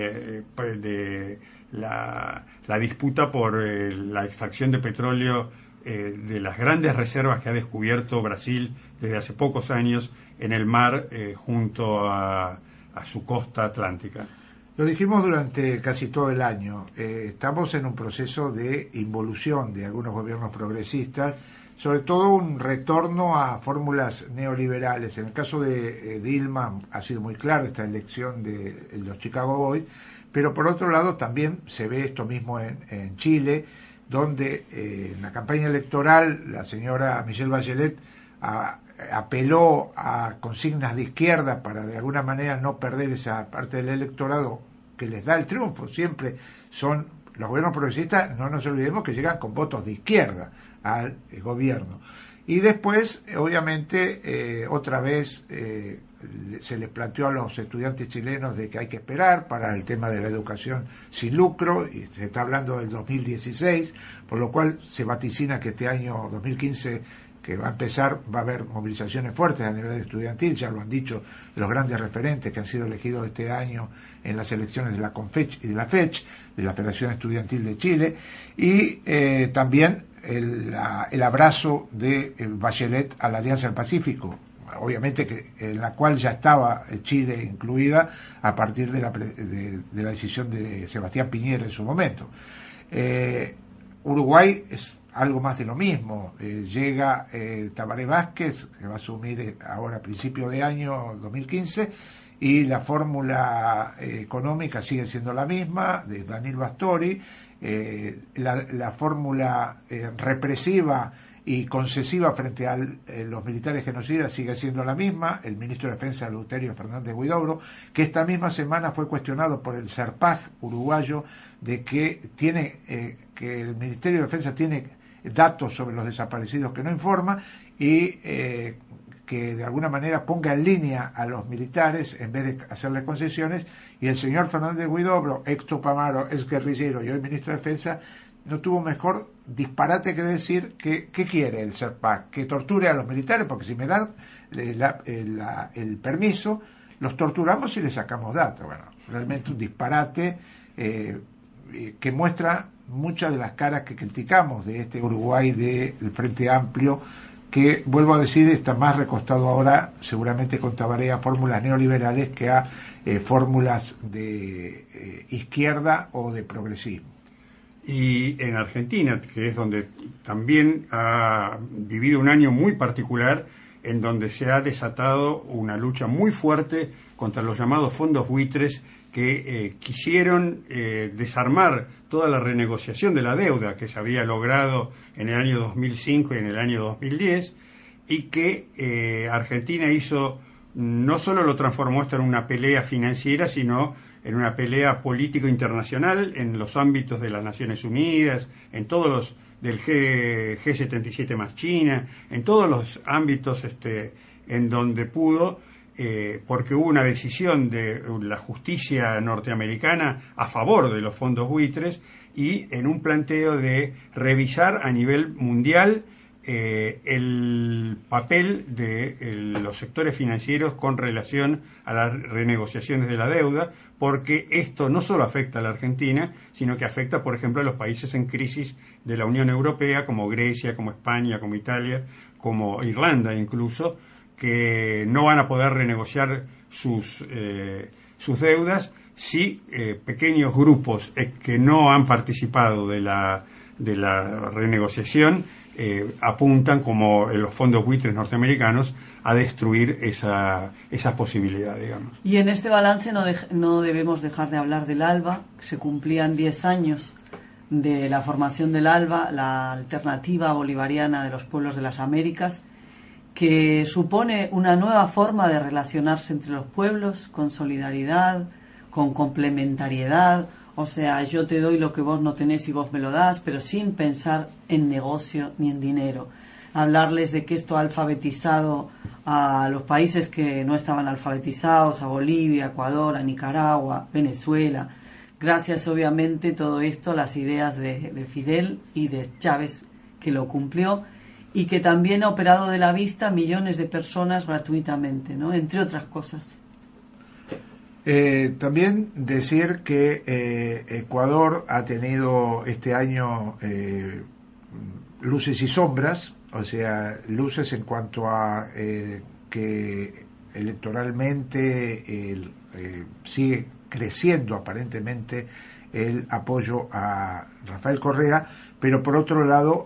la disputa por la extracción de petróleo de las grandes reservas que ha descubierto Brasil desde hace pocos años en el mar junto a su costa atlántica. Lo dijimos durante casi todo el año, estamos en un proceso de involución de algunos gobiernos progresistas, sobre todo un retorno a fórmulas neoliberales. En el caso de Dilma ha sido muy claro esta elección de los Chicago Boys, pero por otro lado también se ve esto mismo en Chile, donde en la campaña electoral la señora Michelle Bachelet apeló a consignas de izquierda para de alguna manera no perder esa parte del electorado que les da el triunfo. Siempre son los gobiernos progresistas, no nos olvidemos que llegan con votos de izquierda al gobierno. Y después, obviamente, otra vez se les planteó a los estudiantes chilenos de que hay que esperar para el tema de la educación sin lucro, y se está hablando del 2016, por lo cual se vaticina que este año 2015, que va a empezar, va a haber movilizaciones fuertes a nivel estudiantil. Ya lo han dicho los grandes referentes que han sido elegidos este año en las elecciones de la CONFECH y de la FECH, de la Federación Estudiantil de Chile, y también el abrazo de Bachelet a la Alianza del Pacífico, obviamente que en la cual ya estaba Chile incluida a partir de la decisión de Sebastián Piñera en su momento. Uruguay es algo más de lo mismo. Llega Tabaré Vázquez, que va a asumir ahora a principio de año 2015, y la fórmula económica sigue siendo la misma, de Daniel Bastori. La fórmula represiva y concesiva frente a los militares genocidas sigue siendo la misma. El ministro de Defensa, Eleuterio Fernández Huidobro, que esta misma semana fue cuestionado por el CERPAG uruguayo de que que el Ministerio de Defensa tiene datos sobre los desaparecidos que no informa, y que de alguna manera ponga en línea a los militares en vez de hacerles concesiones. Y el señor Fernández Huidobro, ex Tupamaro, ex guerrillero y hoy ministro de Defensa, no tuvo mejor disparate que decir que ¿qué quiere el CERPAC? Que torture a los militares, porque si me dan el permiso, los torturamos y les sacamos datos. Bueno, realmente un disparate que muestra muchas de las caras que criticamos de este Uruguay del Frente Amplio, que, vuelvo a decir, está más recostado ahora seguramente con Tabaré a fórmulas neoliberales que a fórmulas de izquierda o de progresismo. Y en Argentina, que es donde también ha vivido un año muy particular, en donde se ha desatado una lucha muy fuerte contra los llamados fondos buitres que quisieron desarmar toda la renegociación de la deuda que se había logrado en el año 2005 y en el año 2010, y que Argentina hizo, no solo lo transformó esto en una pelea financiera, sino en una pelea político internacional en los ámbitos de las Naciones Unidas, en todos los del G77 más China, en todos los ámbitos en donde pudo, porque hubo una decisión de la justicia norteamericana a favor de los fondos buitres, y en un planteo de revisar a nivel mundial el papel de los sectores financieros con relación a las renegociaciones de la deuda, porque esto no solo afecta a la Argentina, sino que afecta, por ejemplo, a los países en crisis de la Unión Europea, como Grecia, como España, como Italia, como Irlanda incluso, que no van a poder renegociar sus deudas si pequeños grupos que no han participado de de la renegociación apuntan, como en los fondos buitres norteamericanos, a destruir esas posibilidades, digamos. Y en este balance no debemos dejar de hablar del ALBA. Se cumplían 10 años de la formación del ALBA, la Alternativa Bolivariana de los Pueblos de las Américas, que supone una nueva forma de relacionarse entre los pueblos, con solidaridad, con complementariedad. O sea, yo te doy lo que vos no tenés y vos me lo das, pero sin pensar en negocio ni en dinero. Hablarles de que esto ha alfabetizado a los países que no estaban alfabetizados, a Bolivia, Ecuador, a Nicaragua, Venezuela. Gracias, obviamente, todo esto a las ideas de Fidel y de Chávez, que lo cumplió, y que también ha operado de la vista a millones de personas gratuitamente, ¿no? Entre otras cosas. También decir que Ecuador ha tenido este año luces y sombras, o sea, luces en cuanto a que electoralmente sigue creciendo aparentemente el apoyo a Rafael Correa, pero por otro lado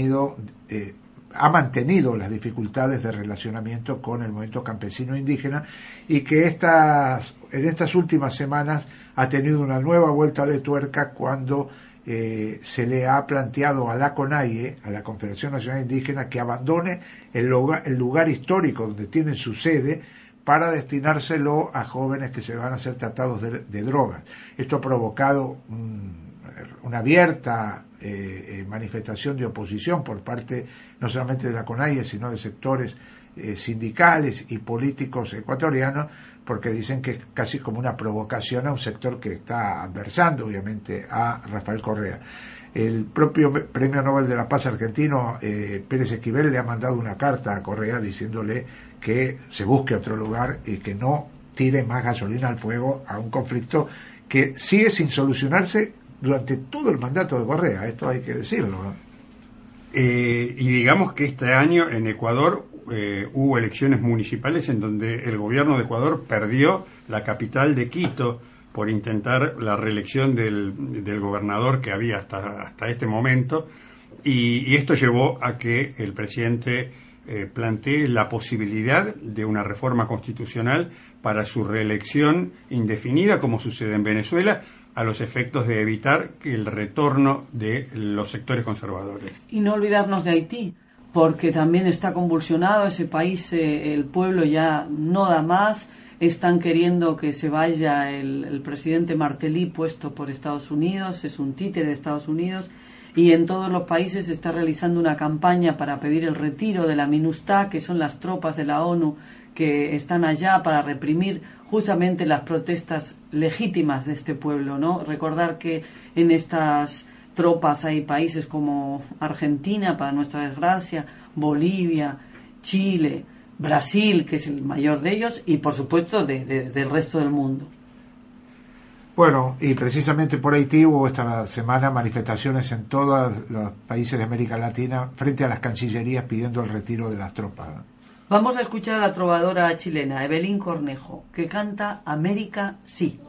ha mantenido las dificultades de relacionamiento con el movimiento campesino indígena, y que en estas últimas semanas ha tenido una nueva vuelta de tuerca cuando se le ha planteado a la CONAIE, a la Confederación Nacional Indígena, que abandone el lugar histórico donde tienen su sede para destinárselo a jóvenes que se van a ser tratados de drogas. Esto ha provocado una abierta manifestación de oposición por parte no solamente de la CONAIE, sino de sectores sindicales y políticos ecuatorianos, porque dicen que es casi como una provocación a un sector que está adversando obviamente a Rafael Correa. El propio Premio Nobel de la Paz argentino, Pérez Esquivel, le ha mandado una carta a Correa diciéndole que se busque otro lugar y que no tire más gasolina al fuego a un conflicto que sigue sin solucionarse durante todo el mandato de Correa. Esto hay que decirlo, ¿no? Y digamos que este año en Ecuador hubo elecciones municipales en donde el gobierno de Ecuador perdió la capital de Quito por intentar la reelección del gobernador que había hasta este momento, y esto llevó a que el presidente plantee la posibilidad de una reforma constitucional para su reelección indefinida, como sucede en Venezuela, a los efectos de evitar el retorno de los sectores conservadores. Y no olvidarnos de Haití, porque también está convulsionado ese país, el pueblo ya no da más. Están queriendo que se vaya el presidente Martelly, puesto por Estados Unidos, es un títere de Estados Unidos, y en todos los países se está realizando una campaña para pedir el retiro de la MINUSTAH, que son las tropas de la ONU que están allá para reprimir justamente las protestas legítimas de este pueblo, ¿no? Recordar que en estas tropas hay países como Argentina, para nuestra desgracia, Bolivia, Chile, Brasil, que es el mayor de ellos, y por supuesto del resto del mundo. Bueno, y precisamente por Haití hubo esta semana manifestaciones en todos los países de América Latina frente a las cancillerías pidiendo el retiro de las tropas. Vamos a escuchar a la trovadora chilena Evelyn Cornejo, que canta América sí.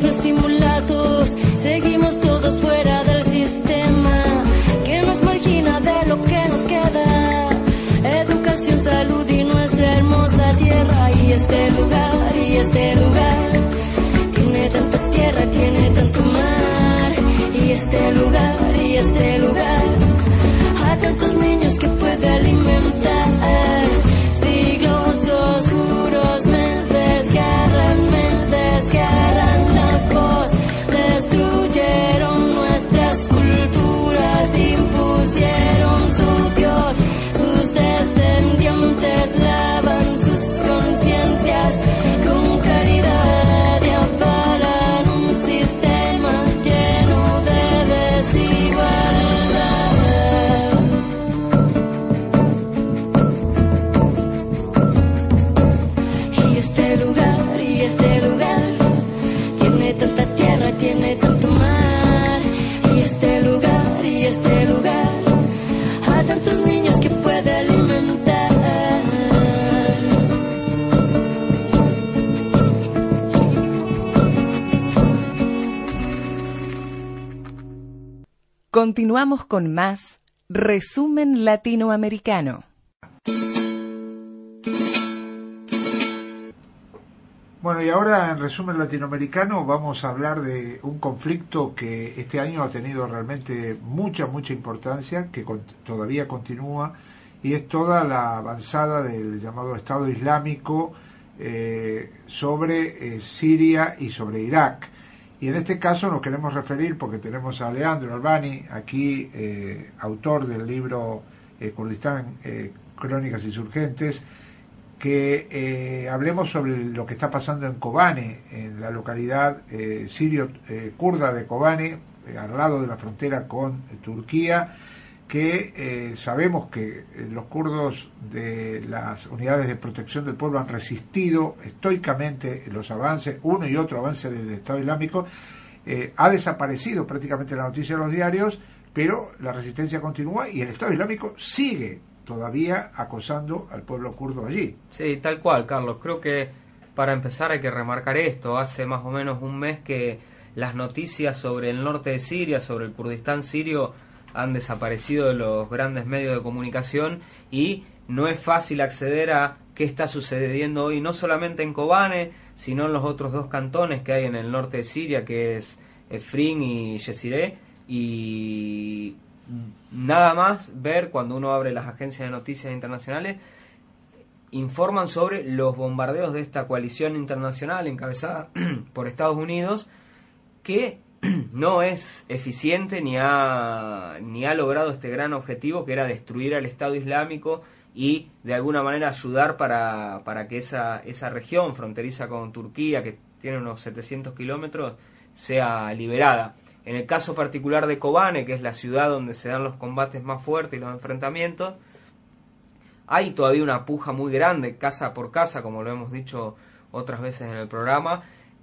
negros simulados, seguimos todos fuera del sistema que nos margina de lo que nos queda. Educación, salud y nuestra hermosa tierra. Y este lugar tiene tanta tierra, tiene tanto mar. Y este lugar a tantos niños que puede alimentar. Siglos oscuros me desgarran la voz, destruyeron nuestras culturas, impusieron su Dios, sus descendientes lavan sus conciencias con caridad y avalan un sistema lleno de desigualdad. Y este lugar tiene tanta tierra, tiene tanto mar. Y este lugar a tantos niños que puede alimentar. Continuamos con más Resumen Latinoamericano. Bueno, y ahora en Resumen Latinoamericano vamos a hablar de un conflicto que este año ha tenido realmente mucha importancia, que todavía continúa, y es toda la avanzada del llamado Estado Islámico sobre Siria y sobre Irak. Y en este caso nos queremos referir, porque tenemos a Leandro Albani, aquí autor del libro Kurdistán, Crónicas Insurgentes, que hablemos sobre lo que está pasando en Kobane, en la localidad sirio-kurda de Kobane, al lado de la frontera con Turquía, que sabemos que los kurdos de las unidades de protección del pueblo han resistido estoicamente los avances, uno y otro avance del Estado Islámico. Ha desaparecido prácticamente la noticia de los diarios, pero la resistencia continúa y el Estado Islámico sigue todavía acosando al pueblo kurdo allí. Sí, tal cual, Carlos. Creo que para empezar hay que remarcar esto. Hace más o menos un mes que las noticias sobre el norte de Siria, sobre el Kurdistán sirio, han desaparecido de los grandes medios de comunicación y no es fácil acceder a qué está sucediendo hoy, no solamente en Kobane, sino en los otros dos cantones que hay en el norte de Siria, que es Efrin y Jezire, y nada más ver cuando uno abre las agencias de noticias internacionales, informan sobre los bombardeos de esta coalición internacional encabezada por Estados Unidos, que no es eficiente ni ha logrado este gran objetivo, que era destruir al Estado Islámico y de alguna manera ayudar para que esa región fronteriza con Turquía, que tiene unos 700 kilómetros, sea liberada. En el caso particular de Kobane, que es la ciudad donde se dan los combates más fuertes y los enfrentamientos, hay todavía una puja muy grande, casa por casa, como lo hemos dicho otras veces en el programa,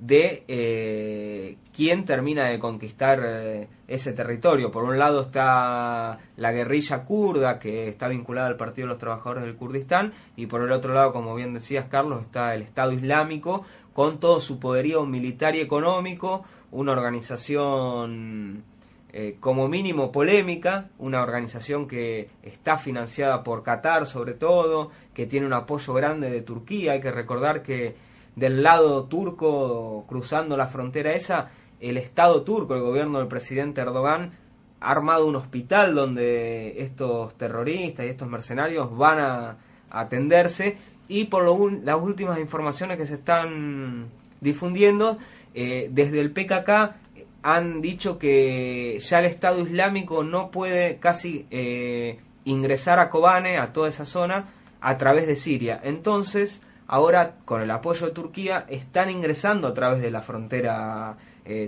de quién termina de conquistar ese territorio. Por un lado está la guerrilla kurda, que está vinculada al Partido de los Trabajadores del Kurdistán, y por el otro lado, como bien decías, Carlos, está el Estado Islámico, con todo su poderío militar y económico, una organización como mínimo polémica, una organización que está financiada por Qatar sobre todo, que tiene un apoyo grande de Turquía. Hay que recordar que del lado turco, cruzando la frontera esa, el Estado turco, el gobierno del presidente Erdogan, ha armado un hospital donde estos terroristas y estos mercenarios van a atenderse, y por las últimas informaciones que se están difundiendo, desde el PKK han dicho que ya el Estado Islámico no puede casi ingresar a Kobane, a toda esa zona, a través de Siria. Entonces, ahora, con el apoyo de Turquía, están ingresando a través de la frontera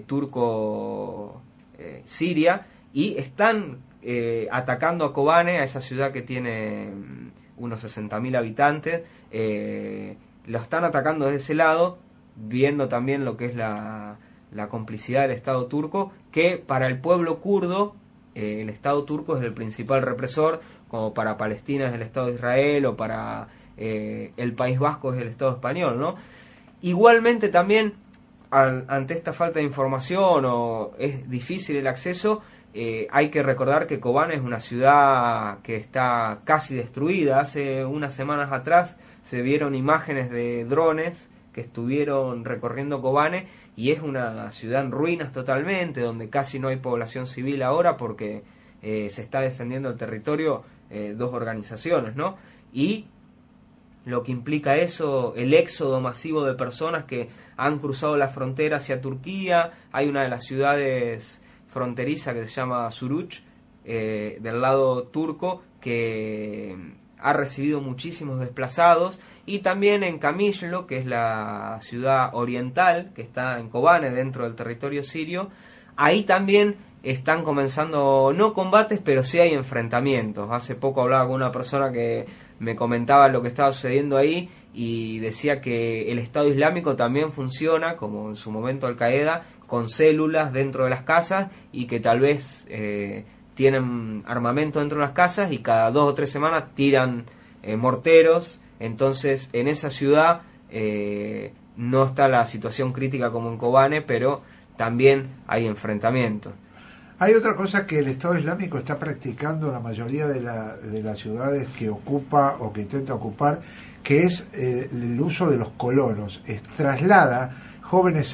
turco-siria y están atacando a Kobane, a esa ciudad que tiene unos 60.000 habitantes. Lo están atacando desde ese lado, viendo también lo que es la complicidad del Estado turco, que para el pueblo kurdo, el Estado turco es el principal represor, como para Palestina es el Estado de Israel, o para el País Vasco es el Estado español, ¿no? Igualmente también ante esta falta de información o es difícil el acceso, hay que recordar que Kobane es una ciudad que está casi destruida. Hace unas semanas atrás se vieron imágenes de drones que estuvieron recorriendo Kobane y es una ciudad en ruinas totalmente, donde casi no hay población civil ahora porque se está defendiendo el territorio dos organizaciones, ¿no? Y lo que implica eso, el éxodo masivo de personas que han cruzado la frontera hacia Turquía. Hay una de las ciudades fronteriza que se llama Suruç, del lado turco, que ha recibido muchísimos desplazados, y también en Kamishlo, que es la ciudad oriental que está en Kobane, dentro del territorio sirio. Ahí también están comenzando, no combates, pero sí hay enfrentamientos. Hace poco hablaba con una persona que me comentaba lo que estaba sucediendo ahí y decía que el Estado Islámico también funciona, como en su momento Al Qaeda, con células dentro de las casas, y que tal vez tienen armamento dentro de las casas y cada 2 o 3 semanas tiran morteros. Entonces en esa ciudad no está la situación crítica como en Kobane, pero también hay enfrentamientos. Hay otra cosa que el Estado Islámico está practicando en la mayoría de las ciudades que ocupa o que intenta ocupar, que es el uso de los colonos. Traslada jóvenes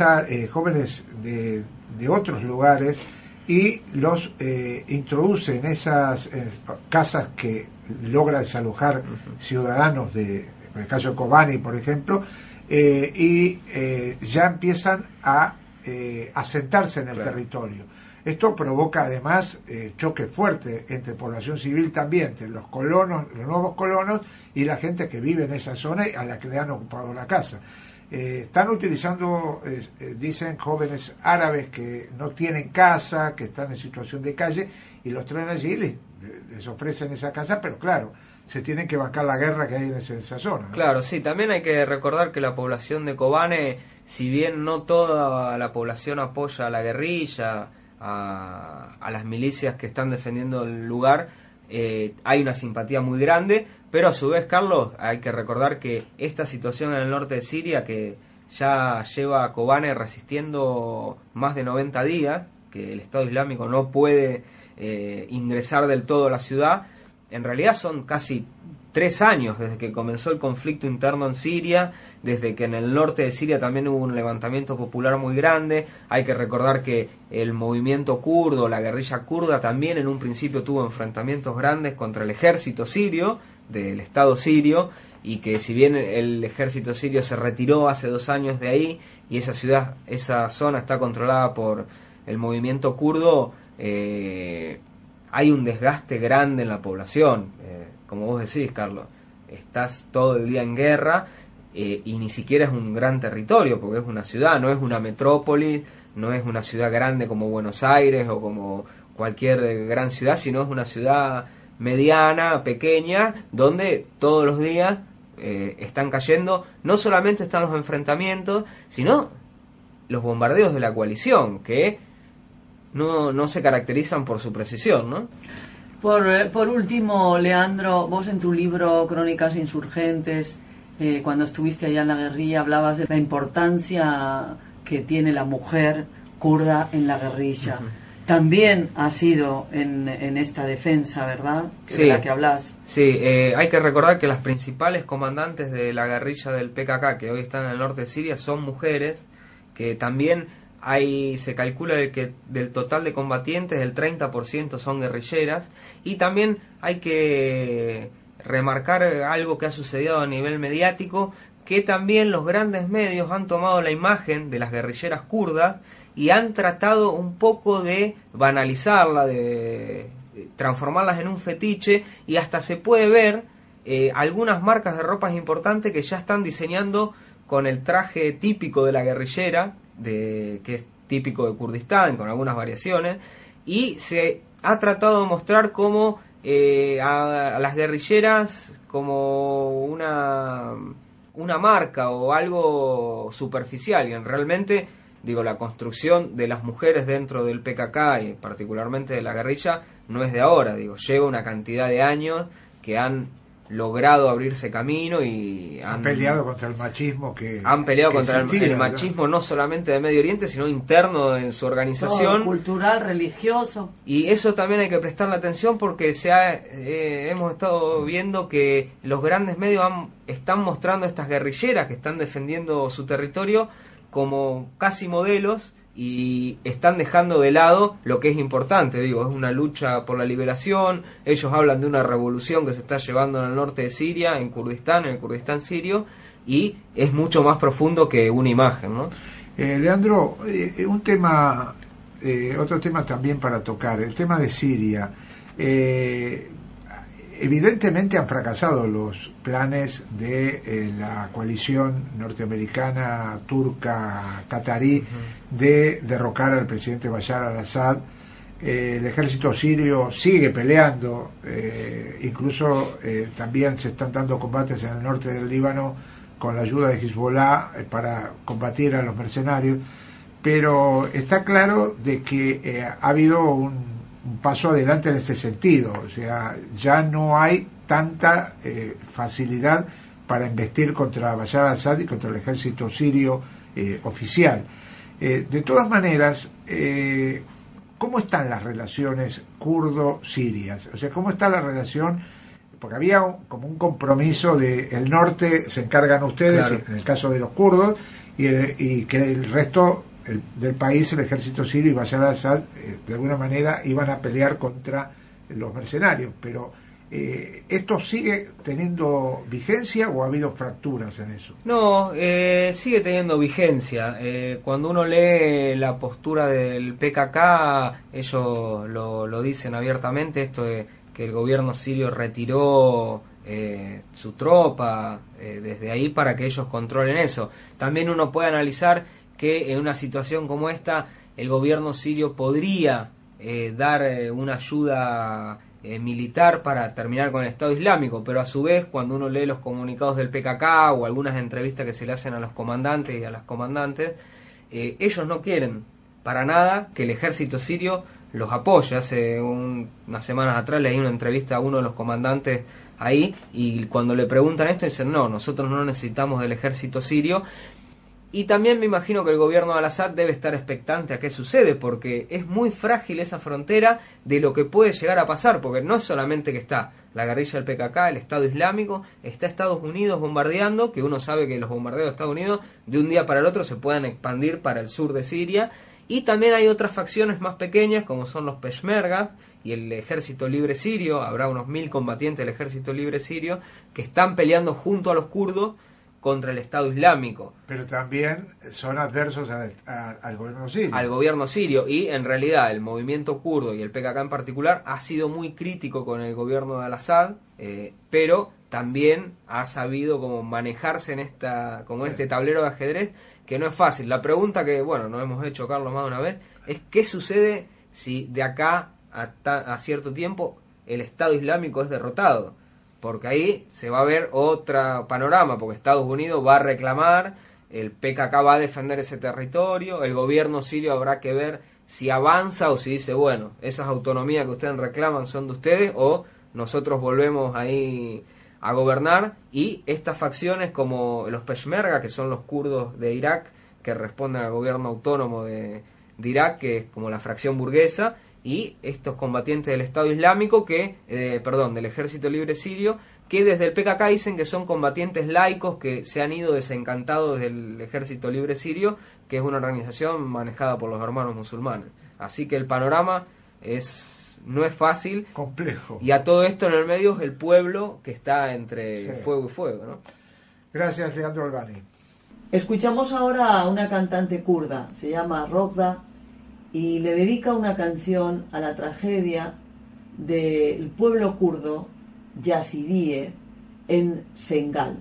de otros lugares y los introduce en esas casas que logra desalojar ciudadanos en el caso de Kobane, por ejemplo, y ya empiezan a asentarse en el territorio. Esto provoca además choque fuerte entre población civil también, entre los colonos, los nuevos colonos y la gente que vive en esa zona y a la que le han ocupado la casa. Están utilizando, dicen, jóvenes árabes que no tienen casa, que están en situación de calle, y los traen allí, les ofrecen esa casa, pero claro, se tienen que bancar la guerra que hay en esa zona, ¿no? Claro, sí, también hay que recordar que la población de Kobane, si bien no toda la población apoya a la guerrilla, a las milicias que están defendiendo el lugar, hay una simpatía muy grande, pero a su vez, Carlos, hay que recordar que esta situación en el norte de Siria, que ya lleva a Kobane resistiendo más de 90 días, que el Estado Islámico no puede ingresar del todo a la ciudad, en realidad son casi 3 años desde que comenzó el conflicto interno en Siria, desde que en el norte de Siria también hubo un levantamiento popular muy grande. Hay que recordar que el movimiento kurdo, la guerrilla kurda, también en un principio tuvo enfrentamientos grandes contra el ejército sirio, del Estado sirio, y que si bien el ejército sirio se retiró hace 2 años de ahí, y esa zona está controlada por el movimiento kurdo, hay un desgaste grande en la población. Como vos decís, Carlos, estás todo el día en guerra, y ni siquiera es un gran territorio, porque es una ciudad, no es una metrópolis, no es una ciudad grande como Buenos Aires o como cualquier gran ciudad, sino es una ciudad mediana, pequeña, donde todos los días están cayendo, no solamente están los enfrentamientos, sino los bombardeos de la coalición, que no se caracterizan por su precisión, ¿no? Por último, Leandro, vos en tu libro Crónicas Insurgentes, cuando estuviste allá en la guerrilla, hablabas de la importancia que tiene la mujer kurda en la guerrilla. También ha sido en esta defensa, ¿verdad? Sí, de la que hablas. Sí, hay que recordar que las principales comandantes de la guerrilla del PKK, que hoy están en el norte de Siria, son mujeres, que también se calcula que del total de combatientes el 30% son guerrilleras. Y también hay que remarcar algo que ha sucedido a nivel mediático, que también los grandes medios han tomado la imagen de las guerrilleras kurdas y han tratado un poco de banalizarla, de transformarlas en un fetiche, y hasta se puede ver algunas marcas de ropas importantes que ya están diseñando con el traje típico de la guerrillera, que es típico de Kurdistán, con algunas variaciones, y se ha tratado de mostrar como a las guerrilleras como una marca o algo superficial, y realmente, la construcción de las mujeres dentro del PKK y particularmente de la guerrilla no es de ahora, lleva una cantidad de años que han logrado abrirse camino y han peleado contra el machismo han peleado contra el machismo, ¿no? Solamente de Medio Oriente, sino interno en su organización, todo, cultural, religioso, y eso también hay que prestarle atención porque hemos estado viendo que los grandes medios están mostrando estas guerrilleras que están defendiendo su territorio como casi modelos y están dejando de lado lo que es importante. Digo, es una lucha por la liberación. Ellos hablan de una revolución que se está llevando en el norte de Siria, en el Kurdistán sirio, y es mucho más profundo que una imagen, ¿no? Leandro, un tema, otro tema también para tocar, el tema de Siria. Evidentemente han fracasado los planes de la coalición norteamericana, turca, catarí, de derrocar al presidente Bashar al-Assad. El ejército sirio sigue peleando, incluso también se están dando combates en el norte del Líbano con la ayuda de Hezbollah para combatir a los mercenarios, pero está claro de que ha habido un paso adelante en este sentido, o sea, ya no hay tanta facilidad para embestir contra Bashar al-Assad y contra el ejército sirio oficial. De todas maneras, ¿cómo están las relaciones kurdo-sirias? O sea, ¿cómo está la relación? Porque había como un compromiso de el norte se encargan ustedes, claro, en el caso de los kurdos, y que el resto del país, el ejército sirio y Bashar al-Assad, de alguna manera iban a pelear contra los mercenarios, pero ¿esto sigue teniendo vigencia o ha habido fracturas en eso? No, sigue teniendo vigencia. Cuando uno lee la postura del PKK, ellos lo dicen abiertamente, esto de que el gobierno sirio retiró su tropa desde ahí para que ellos controlen eso. También uno puede analizar que en una situación como esta el gobierno sirio podría dar una ayuda militar para terminar con el Estado Islámico, pero a su vez cuando uno lee los comunicados del PKK o algunas entrevistas que se le hacen a los comandantes y a las comandantes, ellos no quieren para nada que el ejército sirio los apoye. Hace unas semanas atrás leí una entrevista a uno de los comandantes ahí y cuando le preguntan esto dicen no, nosotros no necesitamos del ejército sirio. Y también me imagino que el gobierno de al-Assad debe estar expectante a qué sucede, porque es muy frágil esa frontera de lo que puede llegar a pasar, porque no es solamente que está la guerrilla del PKK, el Estado Islámico, está Estados Unidos bombardeando, que uno sabe que los bombardeos de Estados Unidos de un día para el otro se pueden expandir para el sur de Siria, y también hay otras facciones más pequeñas como son los Peshmerga y el Ejército Libre Sirio. Habrá unos 1000 combatientes del Ejército Libre Sirio que están peleando junto a los kurdos contra el Estado Islámico. Pero también son adversos al gobierno sirio. Al gobierno sirio, y en realidad el movimiento kurdo y el PKK en particular ha sido muy crítico con el gobierno de al-Assad, pero también ha sabido como manejarse en este tablero de ajedrez que no es fácil. La pregunta que, bueno, nos hemos hecho, Carlos, más de una vez, es ¿qué sucede si de acá a cierto tiempo el Estado Islámico es derrotado? Porque ahí se va a ver otro panorama, porque Estados Unidos va a reclamar, el PKK va a defender ese territorio, el gobierno sirio habrá que ver si avanza o si dice, bueno, esas autonomías que ustedes reclaman son de ustedes o nosotros volvemos ahí a gobernar. Y estas facciones como los Peshmerga, que son los kurdos de Irak, que responden al gobierno autónomo de Irak, que es como la fracción burguesa, y estos combatientes del Estado Islámico del Ejército Libre Sirio, que desde el PKK dicen que son combatientes laicos que se han ido desencantados del Ejército Libre Sirio, que es una organización manejada por los hermanos musulmanes. Así que el panorama no es fácil, complejo, y a todo esto en el medio es el pueblo que está entre fuego y fuego, ¿no? Gracias, Leandro Albani. Escuchamos ahora a una cantante kurda, se llama Rogda, y le dedica una canción a la tragedia del pueblo kurdo yazidíe en Sengal.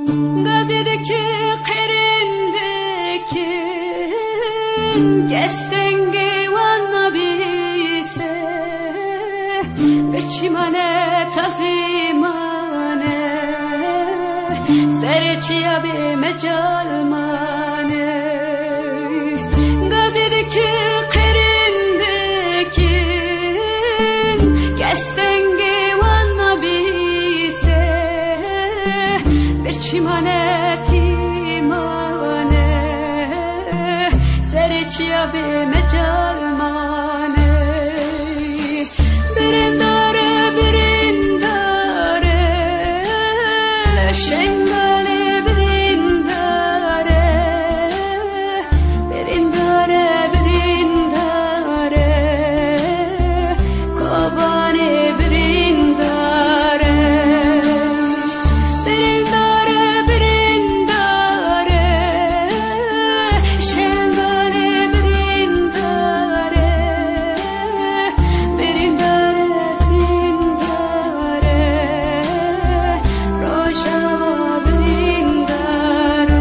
Gazideki qerindeki Gestengi wanna bise Birchimane tazimane Serçiya be mecalmane Gazideki qerindeki Gestengi wanna bise Birchimane timane Serçiya be mecalmane Birindare birindare Şengale birindare Birindare birindare Kobane birindare Birindare birindare Şengale birindare Birindare birindare Rojava birindare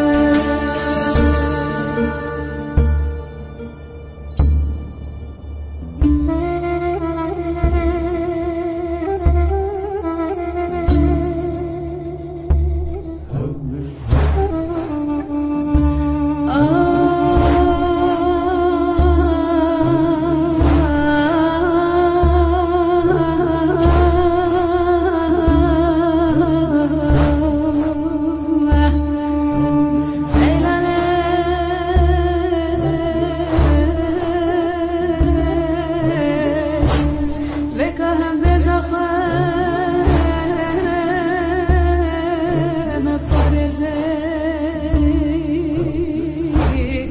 Vekahem bezachem parezei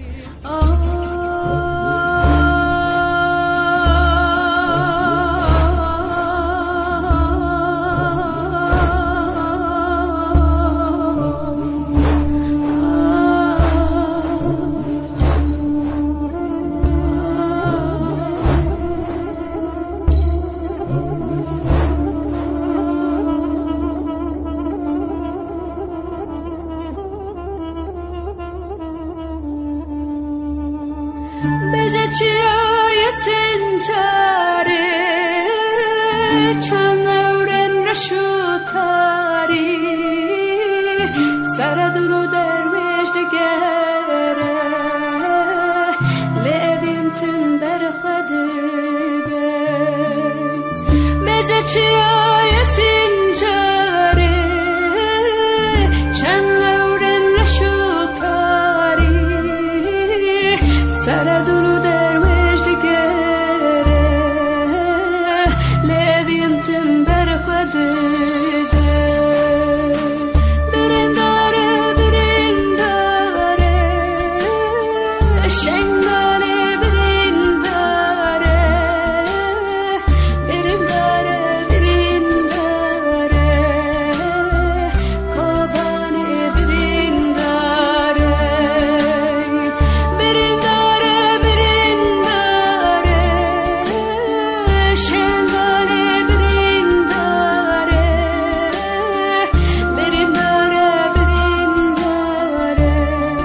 Bejachiya senjare Chanauren rashutari Saradunu derviş digere Levintin berkhadide Bejachiya senjare Chanauren rashutari Saradunu derviş digere Levintin berkhadide Birindare birindare Şengale birindare Birindare birindare Kobane birindare Birindare birindare Şengale birindare Birindare birindare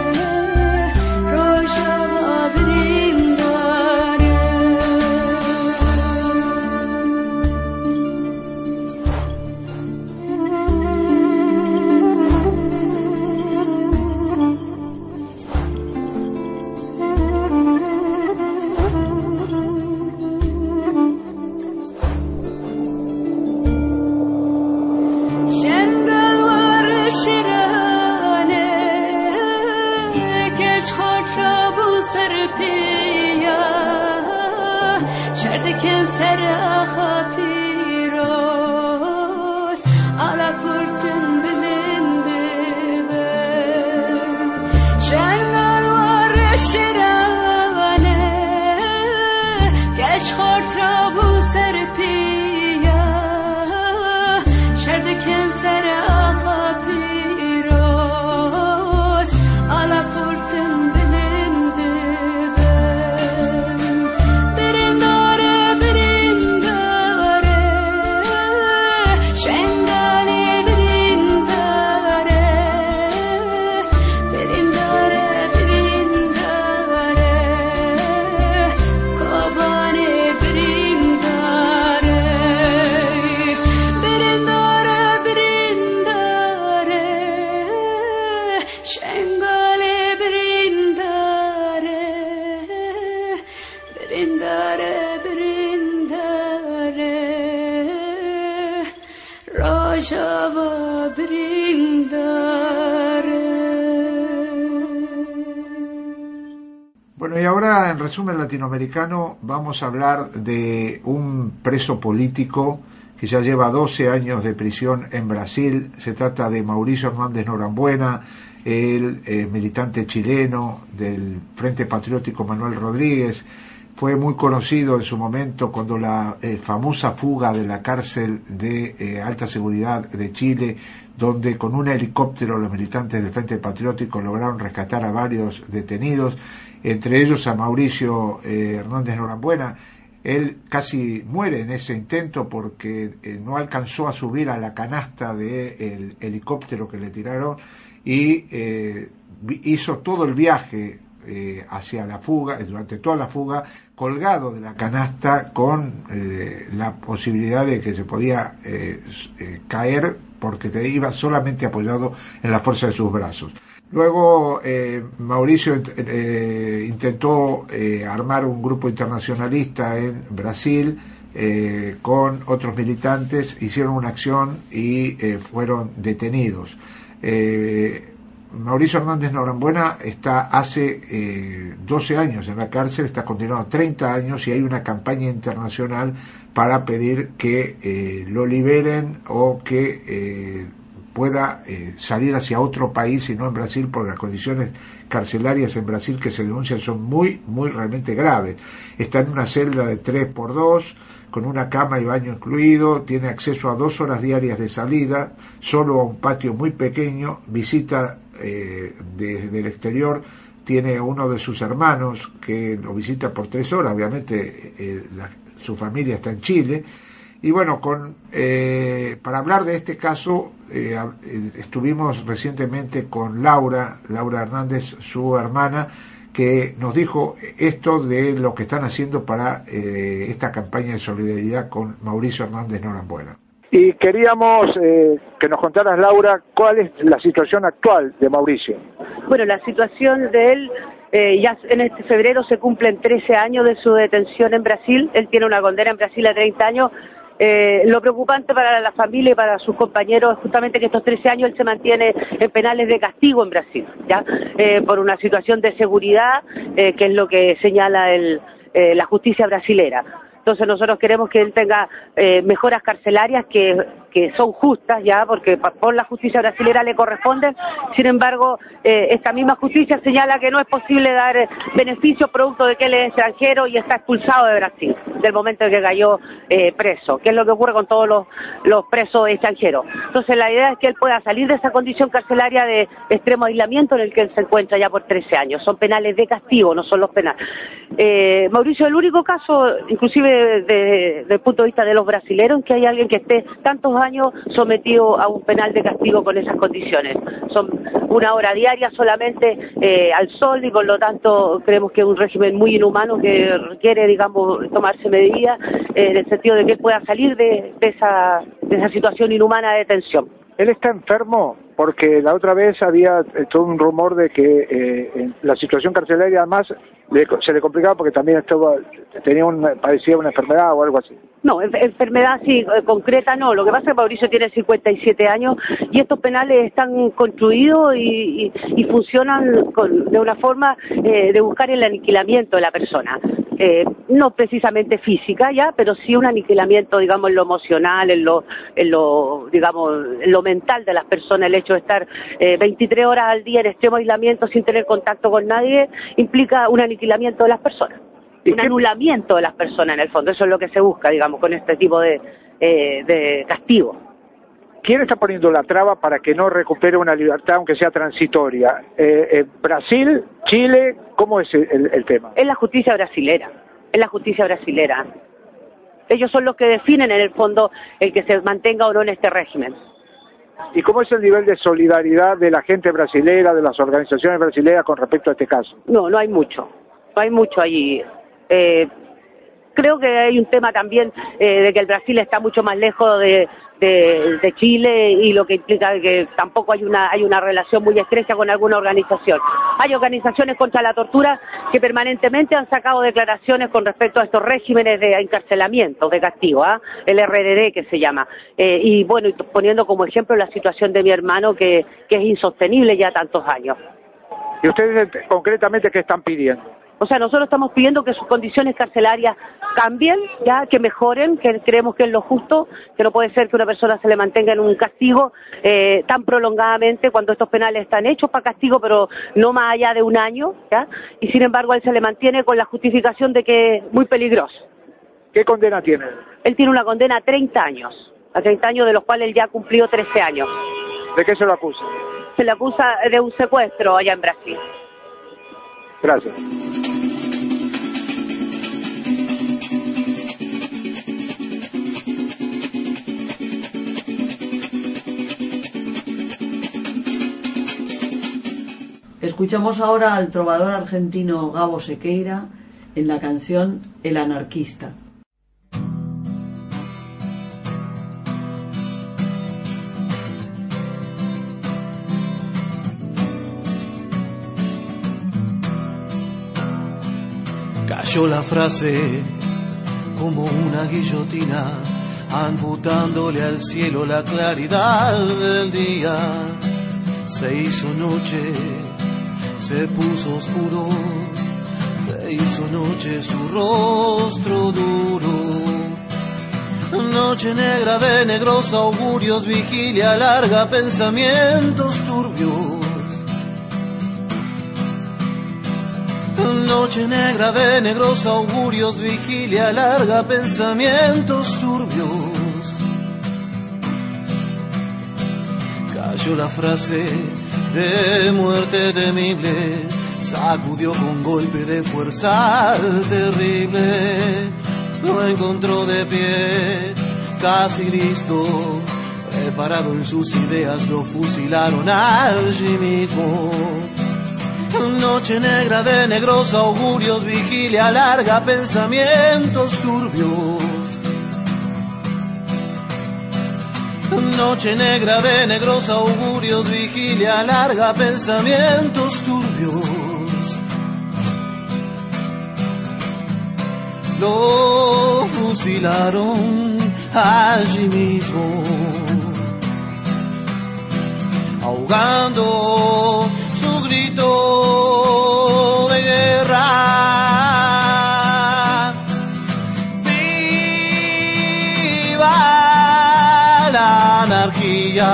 Rojava birindare Şengal var şirane Geç hotra bu serpiya Şerdeken seraha piros Ala kurtun bilindi ben Şengal var şirane Geç hotra bu serpiya Şerdeken seraha piros Ala kurtun bilindi ben Birindare birindare Şengale birindare brindare, brindare, Rojava brindare. Bueno, y ahora en resumen latinoamericano vamos a hablar de un preso político que ya lleva 12 años de prisión en Brasil. Se trata de Mauricio Hernández Norambuena, el militante chileno del Frente Patriótico Manuel Rodríguez. Fue muy conocido en su momento cuando la famosa fuga de la cárcel de alta seguridad de Chile, donde con un helicóptero los militantes del Frente Patriótico lograron rescatar a varios detenidos, entre ellos a Mauricio Hernández Norambuena. Él casi muere en ese intento porque no alcanzó a subir a la canasta del helicóptero que le tiraron y hizo todo el viaje hacia la fuga, durante toda la fuga, colgado de la canasta con la posibilidad de que se podía caer porque te iba solamente apoyado en la fuerza de sus brazos. Luego Mauricio intentó armar un grupo internacionalista en Brasil con otros militantes, hicieron una acción y fueron detenidos. Mauricio Hernández Norambuena está hace 12 años en la cárcel, está condenado a 30 años y hay una campaña internacional para pedir que lo liberen o que pueda salir hacia otro país y no en Brasil, porque las condiciones carcelarias en Brasil que se denuncian son muy realmente graves. Está en una celda de 3x2 con una cama y baño incluido, tiene acceso a 2 horas diarias de salida, solo a un patio muy pequeño, visita desde el exterior, tiene uno de sus hermanos que lo visita por 3 horas, obviamente su familia está en Chile. Y bueno, para hablar de este caso, estuvimos recientemente con Laura Hernández, su hermana, que nos dijo esto de lo que están haciendo para esta campaña de solidaridad con Mauricio Hernández Norambuena. Y queríamos que nos contaras, Laura, cuál es la situación actual de Mauricio. Bueno, la situación de él, ya en este febrero se cumplen 13 años de su detención en Brasil. Él tiene una condena en Brasil a 30 años. Lo preocupante para la familia y para sus compañeros es justamente que estos 13 años él se mantiene en penales de castigo en Brasil, ¿ya? Por una situación de seguridad, que es lo que señala la justicia brasilera. Entonces nosotros queremos que él tenga mejoras carcelarias que son justas, ya, porque por la justicia brasilera le corresponden. Sin embargo, esta misma justicia señala que no es posible dar beneficios producto de que él es extranjero y está expulsado de Brasil del momento en que cayó preso, que es lo que ocurre con todos los presos extranjeros. Entonces la idea es que él pueda salir de esa condición carcelaria de extremo aislamiento en el que él se encuentra ya por 13 años. Son penales de castigo, no son los penales. Mauricio es el único caso, inclusive desde el punto de vista de los brasileros, en que hay alguien que esté tantos años sometido a un penal de castigo con esas condiciones. Son 1 hora diaria solamente al sol y por lo tanto creemos que es un régimen muy inhumano que requiere, digamos, tomarse medidas en el sentido de que él pueda salir de esa situación inhumana de detención. ¿Él está enfermo? Porque la otra vez había todo un rumor de que la situación carcelaria además se le complicaba porque también padecía una enfermedad o algo así. No, enfermedad sí, concreta no. Lo que pasa es que Mauricio tiene 57 años y estos penales están construidos y funcionan de una forma de buscar el aniquilamiento de la persona. No precisamente física ya, pero sí un aniquilamiento, digamos, en lo emocional, en lo mental de las personas. El hecho de estar 23 horas al día en extremo aislamiento sin tener contacto con nadie implica un aniquilamiento de las personas, un anulamiento de las personas en el fondo. Eso es lo que se busca, digamos, con este tipo de castigo. ¿Quién está poniendo la traba para que no recupere una libertad, aunque sea transitoria? ¿Brasil? ¿Chile? ¿Cómo es el tema? Es la justicia brasilera. Ellos son los que definen, en el fondo, el que se mantenga o no en este régimen. ¿Y cómo es el nivel de solidaridad de la gente brasilera, de las organizaciones brasileras con respecto a este caso? No hay mucho allí. Creo creo que hay un tema también de que el Brasil está mucho más lejos de Chile, y lo que implica que tampoco hay una relación muy estrecha con alguna organización. Hay organizaciones contra la tortura que permanentemente han sacado declaraciones con respecto a estos regímenes de encarcelamiento, de castigo, el RDD que se llama, y bueno, poniendo como ejemplo la situación de mi hermano que es insostenible ya tantos años. ¿Y ustedes concretamente qué están pidiendo? O sea, nosotros estamos pidiendo que sus condiciones carcelarias cambien, ya, que mejoren, que creemos que es lo justo, que no puede ser que una persona se le mantenga en un castigo tan prolongadamente cuando estos penales están hechos para castigo, pero no más allá de un año, ya, y sin embargo a él se le mantiene con la justificación de que es muy peligroso. ¿Qué condena tiene? Él tiene una condena a 30 años, de los cuales él ya cumplió 13 años. ¿De qué se lo acusa? Se le acusa de un secuestro allá en Brasil. Gracias. Escuchamos ahora al trovador argentino Gabo Sequeira en la canción El Anarquista. Cayó la frase como una guillotina, amputándole al cielo la claridad del día. Se hizo noche, se puso oscuro, se hizo noche su rostro duro. Noche negra de negros augurios, vigilia larga, pensamientos turbios. Noche negra de negros augurios, vigilia larga, pensamientos turbios. Cayó la frase de muerte temible, sacudió con golpe de fuerza terrible. Lo encontró de pie, casi listo, preparado en sus ideas, lo fusilaron allí mismo. Noche negra de negros augurios, vigilia larga, pensamientos turbios. Noche negra de negros augurios, vigilia larga, pensamientos turbios. Lo fusilaron allí mismo, ahogando su grito de guerra. ¡Viva la anarquía!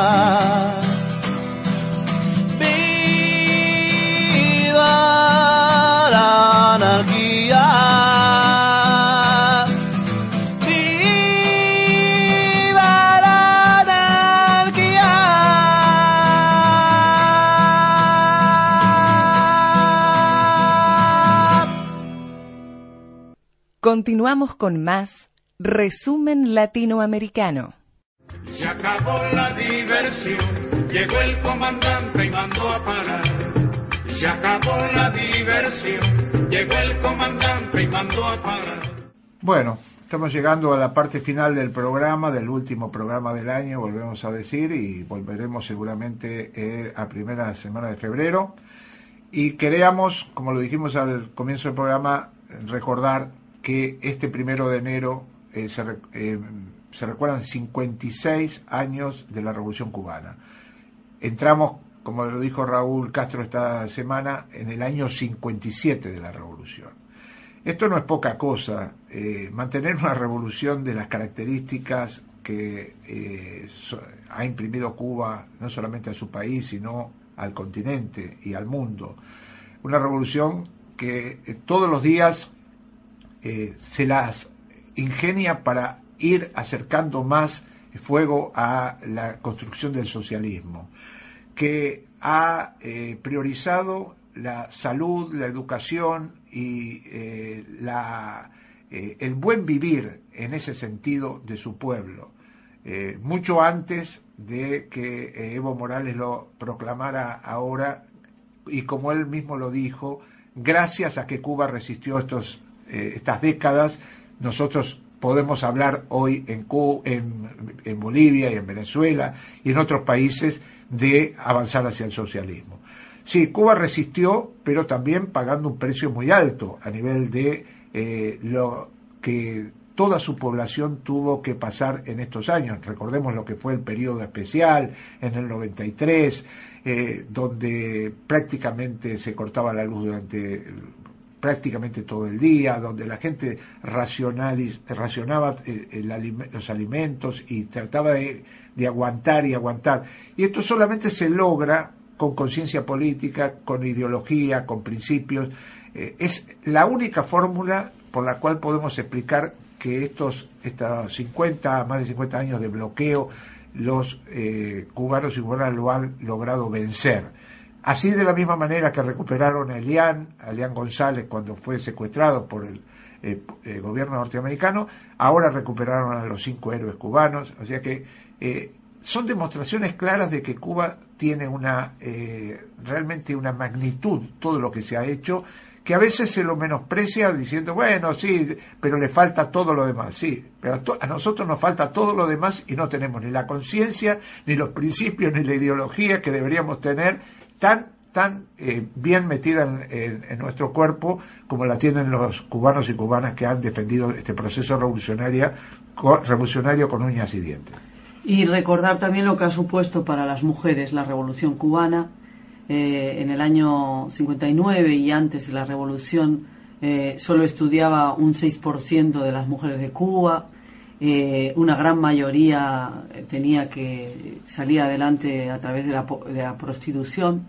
¡Viva la anarquía! ¡Viva la anarquía! Continuamos con más Resumen Latinoamericano. Se acabó la diversión, llegó el comandante y mandó a parar. Se acabó la diversión, llegó el comandante y mandó a parar. Bueno, estamos llegando a la parte final del programa, del último programa del año, volvemos a decir, y volveremos seguramente a primera semana de febrero. Y queríamos, como lo dijimos al comienzo del programa, recordar que este 1 de enero se recuerdan 56 años de la Revolución Cubana. Entramos, como lo dijo Raúl Castro esta semana, en el año 57 de la Revolución. Esto no es poca cosa. Mantener una revolución de las características que ha imprimido Cuba, no solamente a su país, sino al continente y al mundo. Una revolución que todos los días se las ingenia para ir acercando más fuego a la construcción del socialismo, que ha priorizado la salud, la educación y el buen vivir en ese sentido de su pueblo, mucho antes de que Evo Morales lo proclamara ahora, y como él mismo lo dijo, gracias a que Cuba resistió estas décadas nosotros podemos hablar hoy en Bolivia y en Venezuela y en otros países de avanzar hacia el socialismo. Sí, Cuba resistió, pero también pagando un precio muy alto a nivel de lo que toda su población tuvo que pasar en estos años. Recordemos lo que fue el periodo especial en el 93, donde prácticamente se cortaba la luz durante prácticamente todo el día, donde la gente racionaba los alimentos y trataba de aguantar y aguantar. Y esto solamente se logra con conciencia política, con ideología, con principios. Es la única fórmula por la cual podemos explicar que estos más de 50 años de bloqueo, los cubanos y cubanas lo han logrado vencer. Así, de la misma manera que recuperaron a Elian González cuando fue secuestrado por el gobierno norteamericano, ahora recuperaron a los 5 héroes cubanos. O sea que son demostraciones claras de que Cuba tiene realmente una magnitud, todo lo que se ha hecho, que a veces se lo menosprecia diciendo, bueno, sí, pero le falta todo lo demás. Sí, pero a nosotros nos falta todo lo demás y no tenemos ni la conciencia, ni los principios, ni la ideología que deberíamos tener tan bien metida en nuestro cuerpo como la tienen los cubanos y cubanas que han defendido este proceso revolucionario con uñas y dientes. Y recordar también lo que ha supuesto para las mujeres la Revolución Cubana. En el año 59 y antes de la Revolución solo estudiaba un 6% de las mujeres de Cuba. Una gran mayoría salía adelante a través de la prostitución.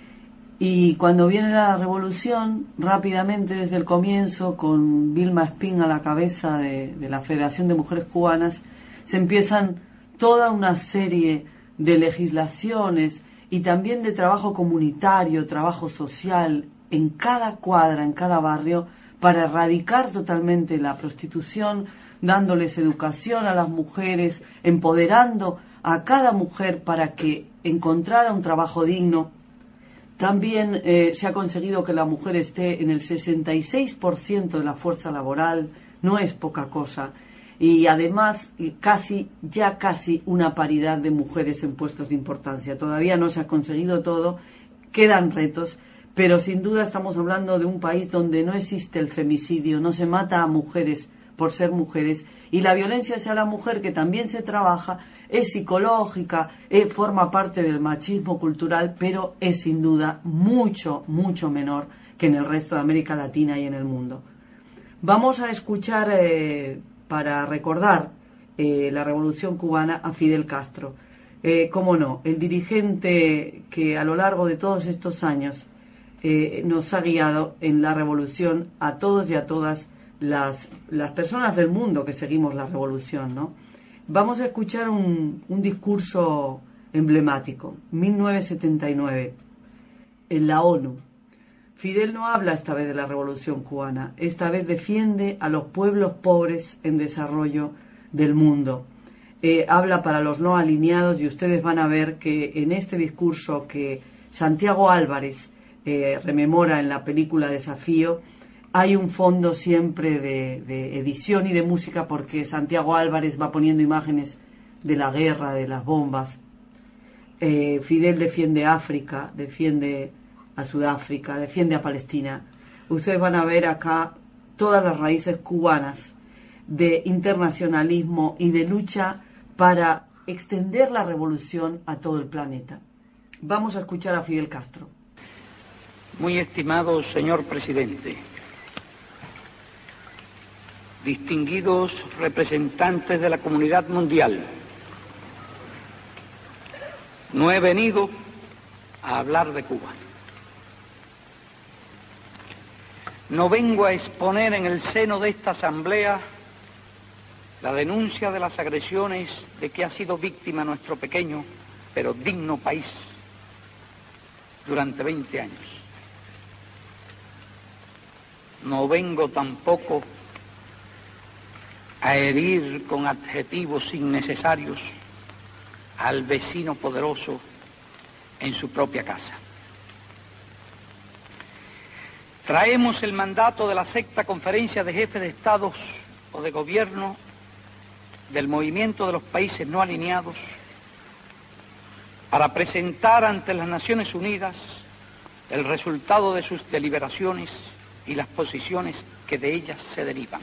Y cuando viene la revolución, rápidamente desde el comienzo, con Vilma Espín a la cabeza de la Federación de Mujeres Cubanas, se empiezan toda una serie de legislaciones y también de trabajo comunitario, trabajo social, en cada cuadra, en cada barrio, para erradicar totalmente la prostitución, dándoles educación a las mujeres, empoderando a cada mujer para que encontrara un trabajo digno. También se ha conseguido que la mujer esté en el 66% de la fuerza laboral, no es poca cosa. Y además casi una paridad de mujeres en puestos de importancia. Todavía no se ha conseguido todo, quedan retos, pero sin duda estamos hablando de un país donde no existe el femicidio, no se mata a mujeres por ser mujeres, y la violencia hacia la mujer, que también se trabaja, es psicológica, forma parte del machismo cultural, pero es sin duda mucho menor que en el resto de América Latina y en el mundo. Vamos a escuchar, para recordar la Revolución Cubana, a Fidel Castro. Cómo no, el dirigente que a lo largo de todos estos años nos ha guiado en la revolución a todos y a todas las personas del mundo que seguimos la revolución, ¿no? Vamos a escuchar un discurso emblemático, 1979, en la ONU. Fidel no habla esta vez de la revolución cubana, esta vez defiende a los pueblos pobres en desarrollo del mundo. Habla para los no alineados, y ustedes van a ver que en este discurso que Santiago Álvarez rememora en la película Desafío, hay un fondo siempre de edición y de música, porque Santiago Álvarez va poniendo imágenes de la guerra, de las bombas. Fidel defiende África, defiende a Sudáfrica, defiende a Palestina. Ustedes van a ver acá todas las raíces cubanas de internacionalismo y de lucha para extender la revolución a todo el planeta. Vamos a escuchar a Fidel Castro. Muy estimado señor presidente, distinguidos representantes de la comunidad mundial, no he venido a hablar de Cuba. No vengo a exponer en el seno de esta asamblea la denuncia de las agresiones de que ha sido víctima nuestro pequeño pero digno país durante 20 años. No vengo tampoco a herir con adjetivos innecesarios al vecino poderoso en su propia casa. Traemos el mandato de la 6ª Conferencia de Jefes de Estados o de Gobierno del movimiento de los países no alineados para presentar ante las Naciones Unidas el resultado de sus deliberaciones y las posiciones que de ellas se derivan.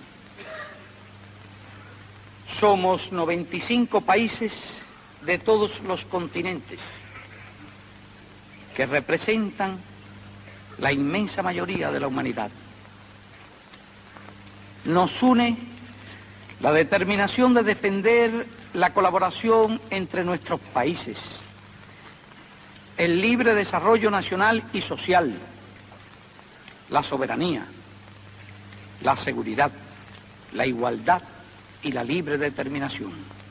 Somos 95 países de todos los continentes que representan la inmensa mayoría de la humanidad. Nos une la determinación de defender la colaboración entre nuestros países, el libre desarrollo nacional y social, la soberanía, la seguridad, la igualdad y la libre determinación.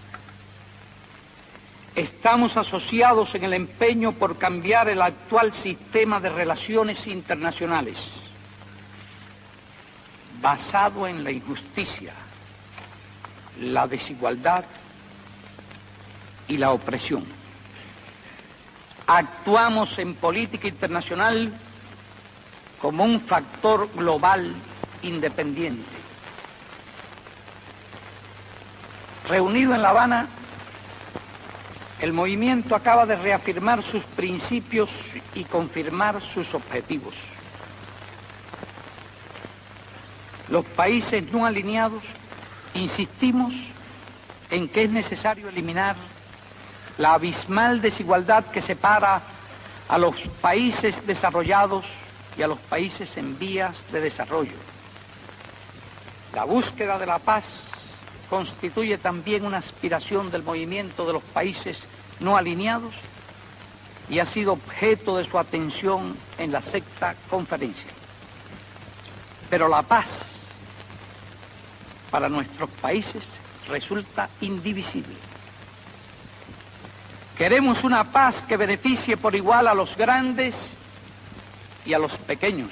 Estamos asociados en el empeño por cambiar el actual sistema de relaciones internacionales, basado en la injusticia, la desigualdad y la opresión. Actuamos en política internacional como un factor global independiente. Reunido en La Habana, el movimiento acaba de reafirmar sus principios y confirmar sus objetivos. Los países no alineados insistimos en que es necesario eliminar la abismal desigualdad que separa a los países desarrollados y a los países en vías de desarrollo. La búsqueda de la paz constituye también una aspiración del movimiento de los países no alineados y ha sido objeto de su atención en la 6ª conferencia. Pero la paz para nuestros países resulta indivisible. Queremos una paz que beneficie por igual a los grandes y a los pequeños,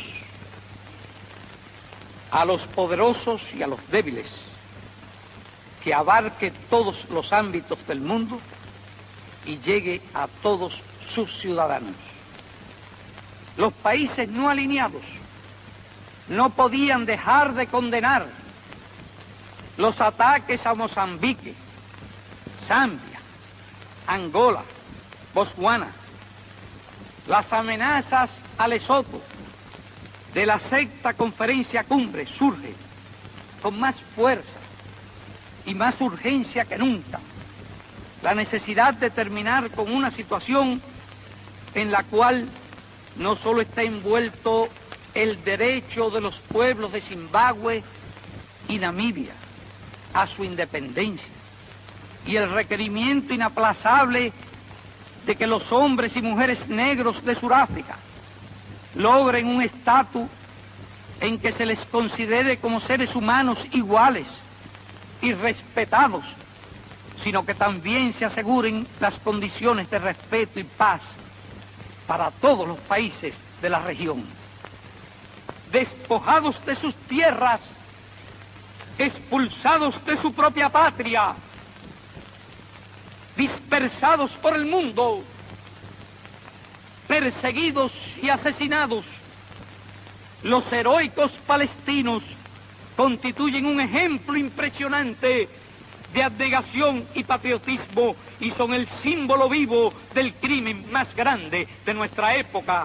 a los poderosos y a los débiles, que abarque todos los ámbitos del mundo y llegue a todos sus ciudadanos. Los países no alineados no podían dejar de condenar los ataques a Mozambique, Zambia, Angola, Botswana, las amenazas a Lesoto de la 6ª conferencia cumbre surgen con más fuerza y más urgencia que nunca la necesidad de terminar con una situación en la cual no solo está envuelto el derecho de los pueblos de Zimbabue y Namibia a su independencia y el requerimiento inaplazable de que los hombres y mujeres negros de Sudáfrica logren un estatus en que se les considere como seres humanos iguales y respetados, sino que también se aseguren las condiciones de respeto y paz para todos los países de la región. Despojados de sus tierras, expulsados de su propia patria, dispersados por el mundo, perseguidos y asesinados, los heroicos palestinos constituyen un ejemplo impresionante de abnegación y patriotismo y son el símbolo vivo del crimen más grande de nuestra época.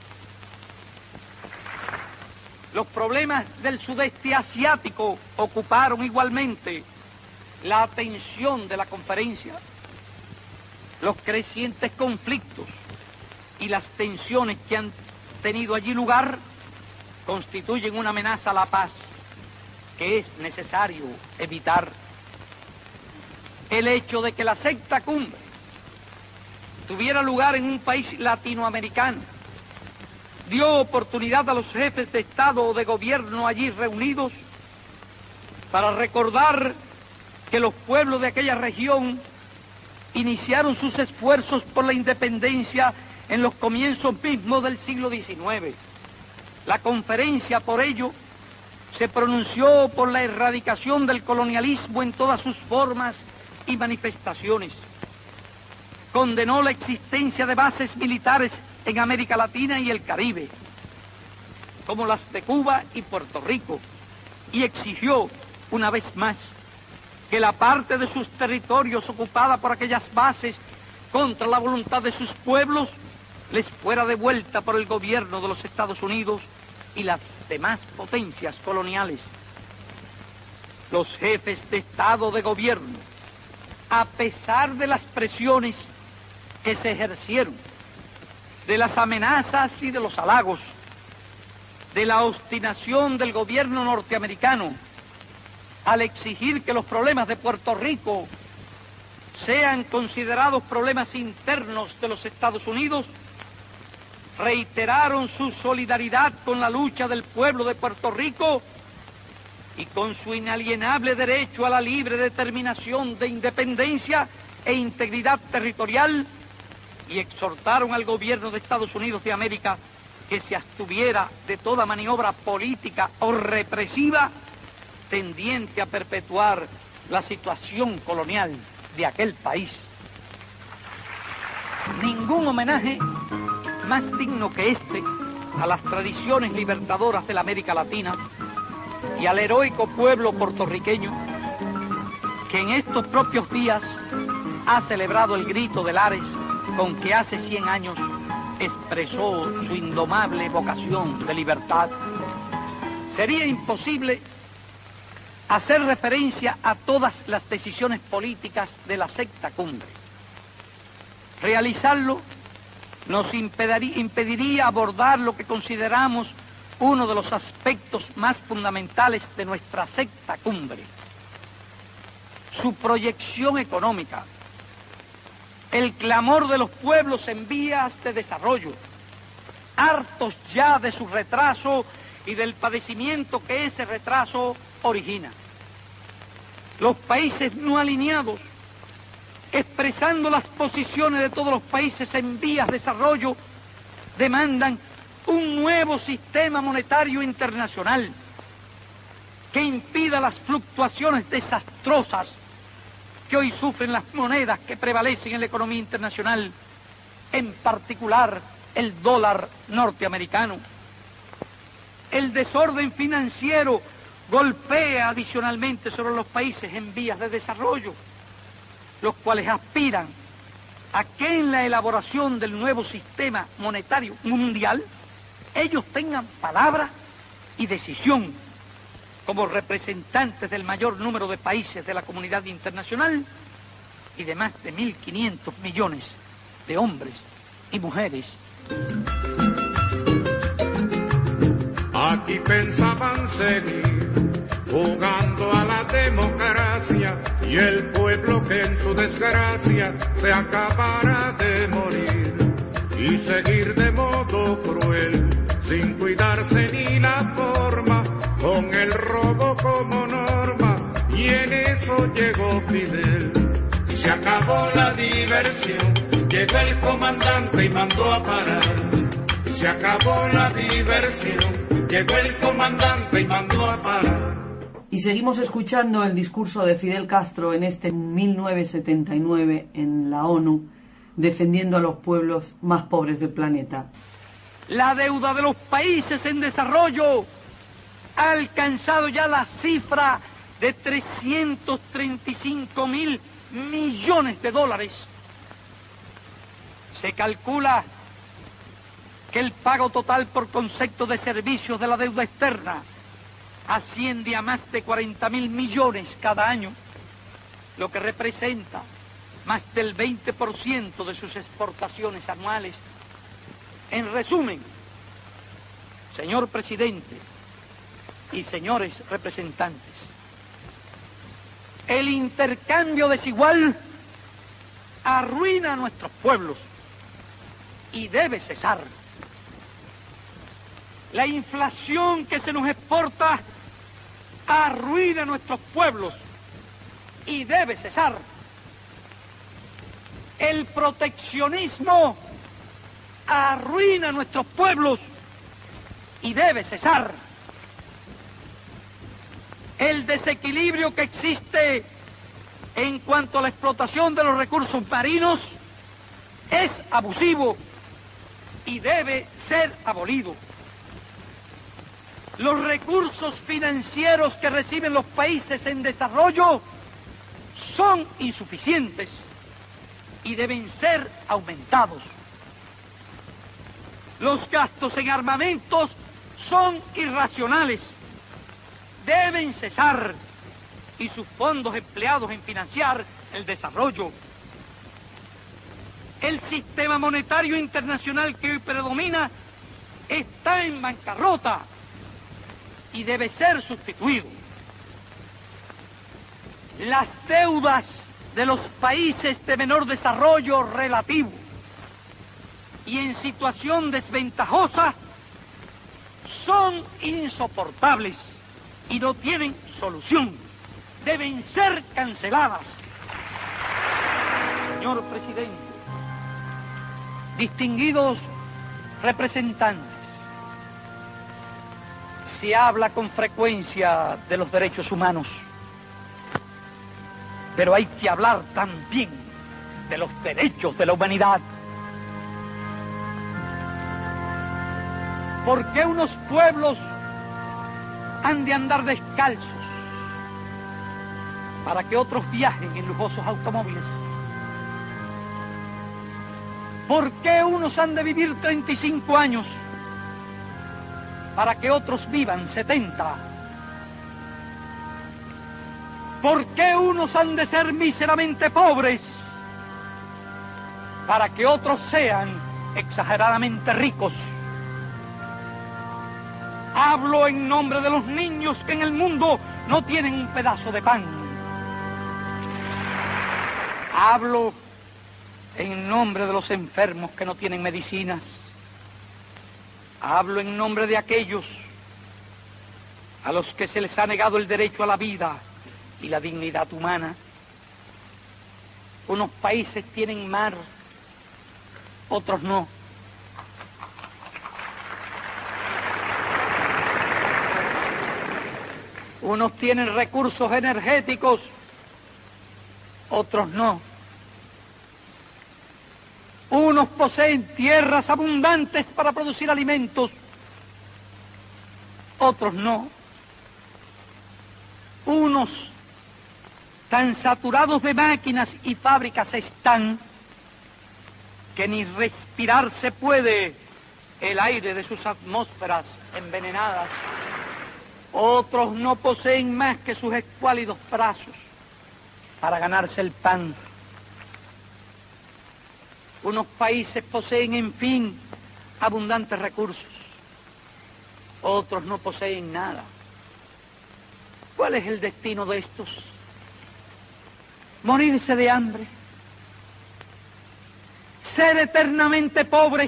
Los problemas del sudeste asiático ocuparon igualmente la atención de la conferencia. Los crecientes conflictos y las tensiones que han tenido allí lugar constituyen una amenaza a la paz que es necesario evitar. El hecho de que la 6ª cumbre tuviera lugar en un país latinoamericano dio oportunidad a los jefes de Estado o de Gobierno allí reunidos para recordar que los pueblos de aquella región iniciaron sus esfuerzos por la independencia en los comienzos mismos del siglo XIX. La conferencia, por ello, se pronunció por la erradicación del colonialismo en todas sus formas y manifestaciones. Condenó la existencia de bases militares en América Latina y el Caribe, como las de Cuba y Puerto Rico, y exigió una vez más, que la parte de sus territorios ocupada por aquellas bases contra la voluntad de sus pueblos les fuera devuelta por el gobierno de los Estados Unidos y las demás potencias coloniales. Los jefes de Estado de gobierno, a pesar de las presiones que se ejercieron, de las amenazas y de los halagos, de la obstinación del gobierno norteamericano al exigir que los problemas de Puerto Rico sean considerados problemas internos de los Estados Unidos, reiteraron su solidaridad con la lucha del pueblo de Puerto Rico y con su inalienable derecho a la libre determinación de independencia e integridad territorial, y exhortaron al gobierno de Estados Unidos de América que se abstuviera de toda maniobra política o represiva tendiente a perpetuar la situación colonial de aquel país. Ningún homenaje más digno que este a las tradiciones libertadoras de la América Latina y al heroico pueblo puertorriqueño que en estos propios días ha celebrado el grito de Lares con que hace 100 años expresó su indomable vocación de libertad. Sería imposible hacer referencia a todas las decisiones políticas de la sexta cumbre. Realizarlo nos impediría abordar lo que consideramos uno de los aspectos más fundamentales de nuestra sexta cumbre: su proyección económica, el clamor de los pueblos en vías de desarrollo, hartos ya de su retraso y del padecimiento que ese retraso origina. Los países no alineados, expresando las posiciones de todos los países en vías de desarrollo, demandan un nuevo sistema monetario internacional que impida las fluctuaciones desastrosas que hoy sufren las monedas que prevalecen en la economía internacional, en particular el dólar norteamericano. El desorden financiero golpea adicionalmente sobre los países en vías de desarrollo, los cuales aspiran a que en la elaboración del nuevo sistema monetario mundial ellos tengan palabra y decisión como representantes del mayor número de países de la comunidad internacional y de más de 1.500 millones de hombres y mujeres. Aquí pensaban seguir jugando a la democracia y el pueblo que en su desgracia se acabara de morir y seguir de modo cruel sin cuidarse ni la forma, con el robo como norma, y en eso llegó Fidel. Y se acabó la diversión, llegó el comandante y mandó a parar. Y se acabó la diversión, llegó el comandante y mandó a parar. Y seguimos escuchando el discurso de Fidel Castro en este 1979 en la ONU, defendiendo a los pueblos más pobres del planeta. La deuda de los países en desarrollo ha alcanzado ya la cifra de 335.000 millones de dólares. Se calcula que el pago total por concepto de servicios de la deuda externa asciende a más de 40.000 millones cada año, lo que representa más del 20% de sus exportaciones anuales. En resumen, señor presidente y señores representantes, el intercambio desigual arruina a nuestros pueblos y debe cesar. La inflación que se nos exporta arruina a nuestros pueblos y debe cesar. El proteccionismo arruina a nuestros pueblos y debe cesar. El desequilibrio que existe en cuanto a la explotación de los recursos marinos es abusivo y debe ser abolido. Los recursos financieros que reciben los países en desarrollo son insuficientes y deben ser aumentados. Los gastos en armamentos son irracionales, deben cesar, y sus fondos empleados en financiar el desarrollo. El sistema monetario internacional que hoy predomina está en bancarrota y debe ser sustituido. Las deudas de los países de menor desarrollo relativo y en situación desventajosa son insoportables y no tienen solución. Deben ser canceladas. Señor presidente, distinguidos representantes, se habla con frecuencia de los derechos humanos, pero hay que hablar también de los derechos de la humanidad. ¿Por qué unos pueblos han de andar descalzos para que otros viajen en lujosos automóviles? ¿Por qué unos han de vivir 35 años para que otros vivan 70? ¿Por qué unos han de ser míseramente pobres para que otros sean exageradamente ricos? Hablo en nombre de los niños que en el mundo no tienen un pedazo de pan. Hablo en nombre de los enfermos que no tienen medicinas. Hablo en nombre de aquellos a los que se les ha negado el derecho a la vida y la dignidad humana. Unos países tienen mar, otros no. Unos tienen recursos energéticos, otros no. Unos poseen tierras abundantes para producir alimentos, otros no. Unos tan saturados de máquinas y fábricas están que ni respirar se puede el aire de sus atmósferas envenenadas. Otros no poseen más que sus escuálidos brazos para ganarse el pan. Unos países poseen, en fin, abundantes recursos. Otros no poseen nada. ¿Cuál es el destino de estos? ¿Morirse de hambre? ¿Ser eternamente pobres?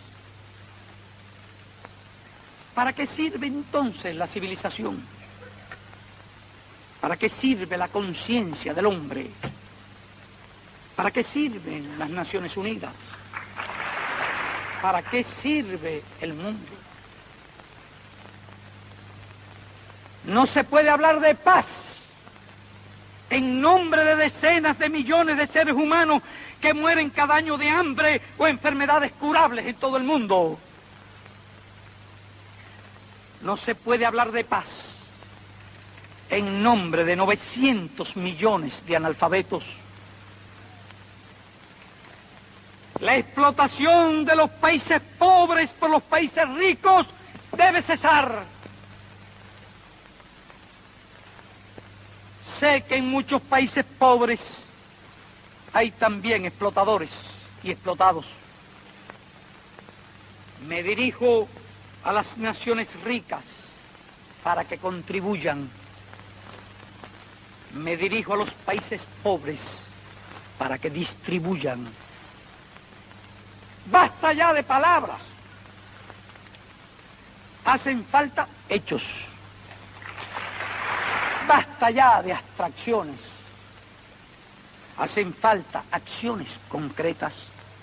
¿Para qué sirve entonces la civilización? ¿Para qué sirve la conciencia del hombre? ¿Para qué sirven las Naciones Unidas? ¿Para qué sirve el mundo? No se puede hablar de paz en nombre de decenas de millones de seres humanos que mueren cada año de hambre o enfermedades curables en todo el mundo. No se puede hablar de paz en nombre de 900 millones de analfabetos. La explotación de los países pobres por los países ricos debe cesar. Sé que en muchos países pobres hay también explotadores y explotados. Me dirijo a las naciones ricas para que contribuyan. Me dirijo a los países pobres para que distribuyan. Basta ya de palabras. Hacen falta hechos. Basta ya de abstracciones. Hacen falta acciones concretas.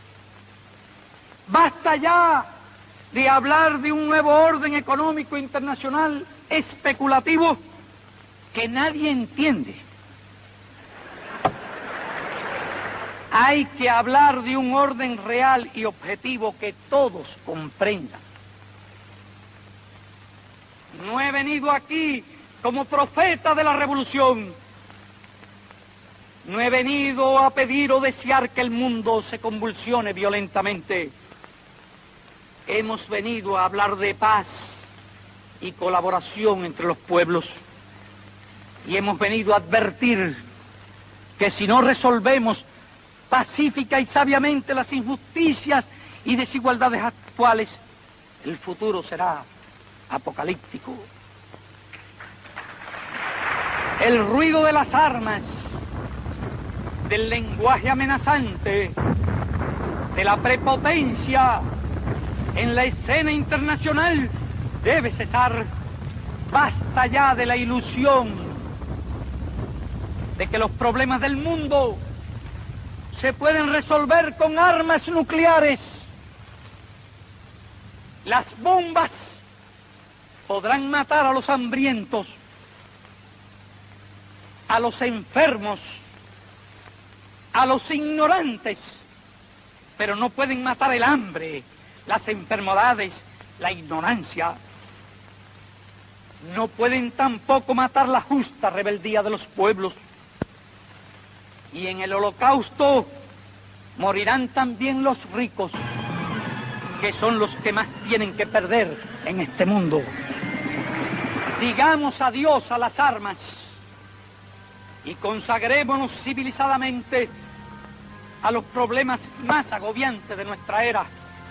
Basta ya de hablar de un nuevo orden económico internacional especulativo que nadie entiende. Hay que hablar de un orden real y objetivo que todos comprendan. No he venido aquí como profeta de la revolución. No he venido a pedir o desear que el mundo se convulsione violentamente. Hemos venido a hablar de paz y colaboración entre los pueblos. Y hemos venido a advertir que si no resolvemos pacífica y sabiamente las injusticias y desigualdades actuales, el futuro será apocalíptico. El ruido de las armas, del lenguaje amenazante, de la prepotencia en la escena internacional debe cesar. Basta ya de la ilusión de que los problemas del mundo se pueden resolver con armas nucleares. Las bombas podrán matar a los hambrientos, a los enfermos, a los ignorantes, pero no pueden matar el hambre, las enfermedades, la ignorancia. No pueden tampoco matar la justa rebeldía de los pueblos. Y en el holocausto morirán también los ricos, que son los que más tienen que perder en este mundo. Digamos adiós a las armas y consagrémonos civilizadamente a los problemas más agobiantes de nuestra era.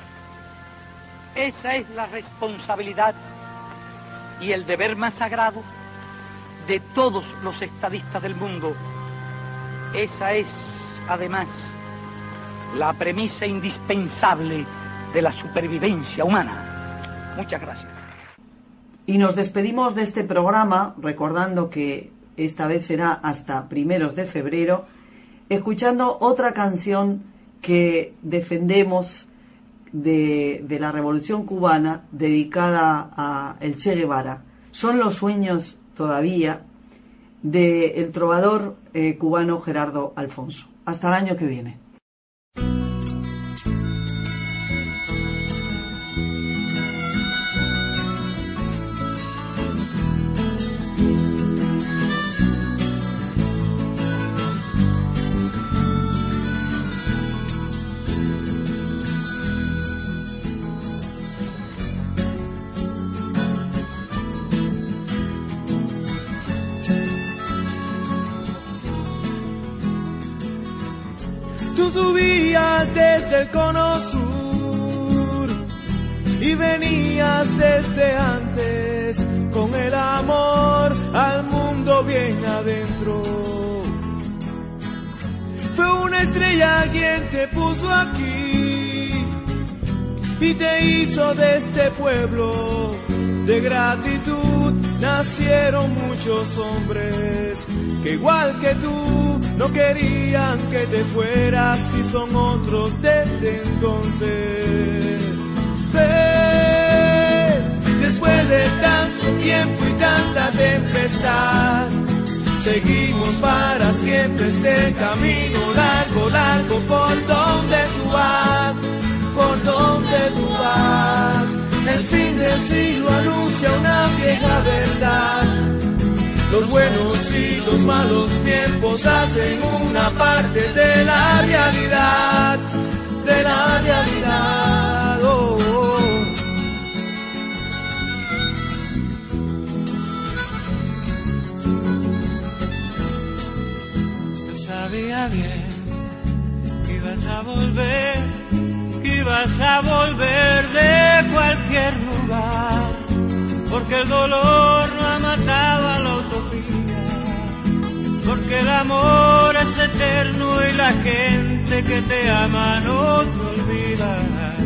Esa es la responsabilidad y el deber más sagrado de todos los estadistas del mundo. Esa es, además, la premisa indispensable de la supervivencia humana. Muchas gracias. Y nos despedimos de este programa recordando que esta vez será hasta primeros de febrero, escuchando otra canción que defendemos de la Revolución Cubana, dedicada a el Che Guevara. Son los sueños todavía del trovador cubano Gerardo Alfonso. Hasta el año que viene. Tú subías desde el cono sur y venías desde antes con el amor al mundo bien adentro. Fue una estrella quien te puso aquí y te hizo de este pueblo. De gratitud nacieron muchos hombres que igual que tú no querían que te fueras y son otros desde entonces. Ven, después de tanto tiempo y tanta tempestad, seguimos para siempre este camino largo, largo, por donde tú vas, por donde tú vas. El fin del siglo anuncia una vieja verdad. Los buenos y los malos tiempos hacen una parte de la realidad, de la realidad. Oh, oh. Yo sabía bien que ibas a volver, que ibas a volver de cualquier lugar, porque el dolor no ha matado a la utopía, porque el amor es eterno y la gente que te ama no te olvida.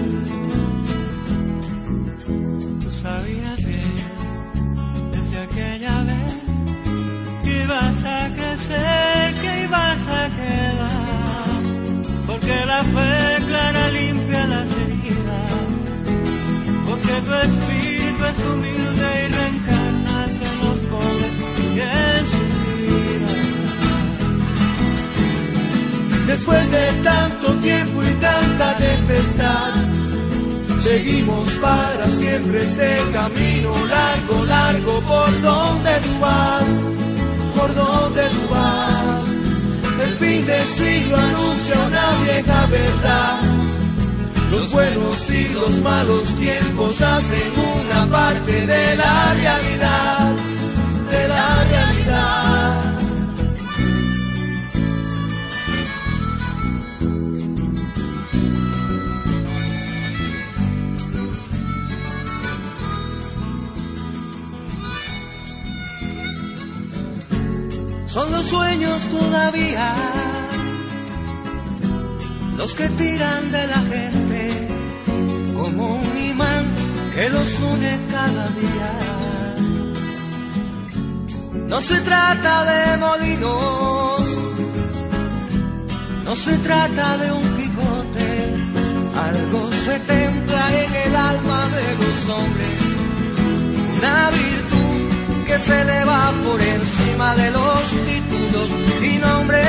Tú sabías bien desde aquella vez que ibas a crecer, que ibas a quedar, porque la fe clara limpia las heridas, porque tu espíritu es humilde y reencarnas en los pobres y en su vida. Después de tanto tiempo y tanta tempestad, Seguimos para siempre este camino largo, largo, por donde tú vas, por donde tú vas. El fin del siglo anuncia una vieja verdad. Los buenos y los malos tiempos hacen una parte de la realidad, de la realidad. Son los sueños todavía los que tiran de la gente como un imán que los une cada día. No se trata de molinos, no se trata de un Quijote, algo se templa en el alma de los hombres, una virtud que se eleva por encima de los títulos y nombres.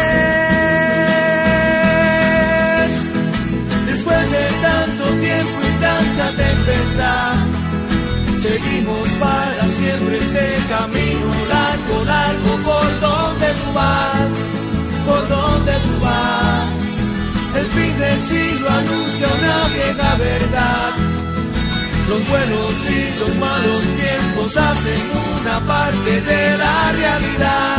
Después de tanto tiempo y tanta tempestad, seguimos para siempre ese camino largo, largo, por donde tú vas, por donde tú vas. El fin del siglo anuncia una vieja verdad. Los buenos y los malos tiempos hacen una parte de la realidad.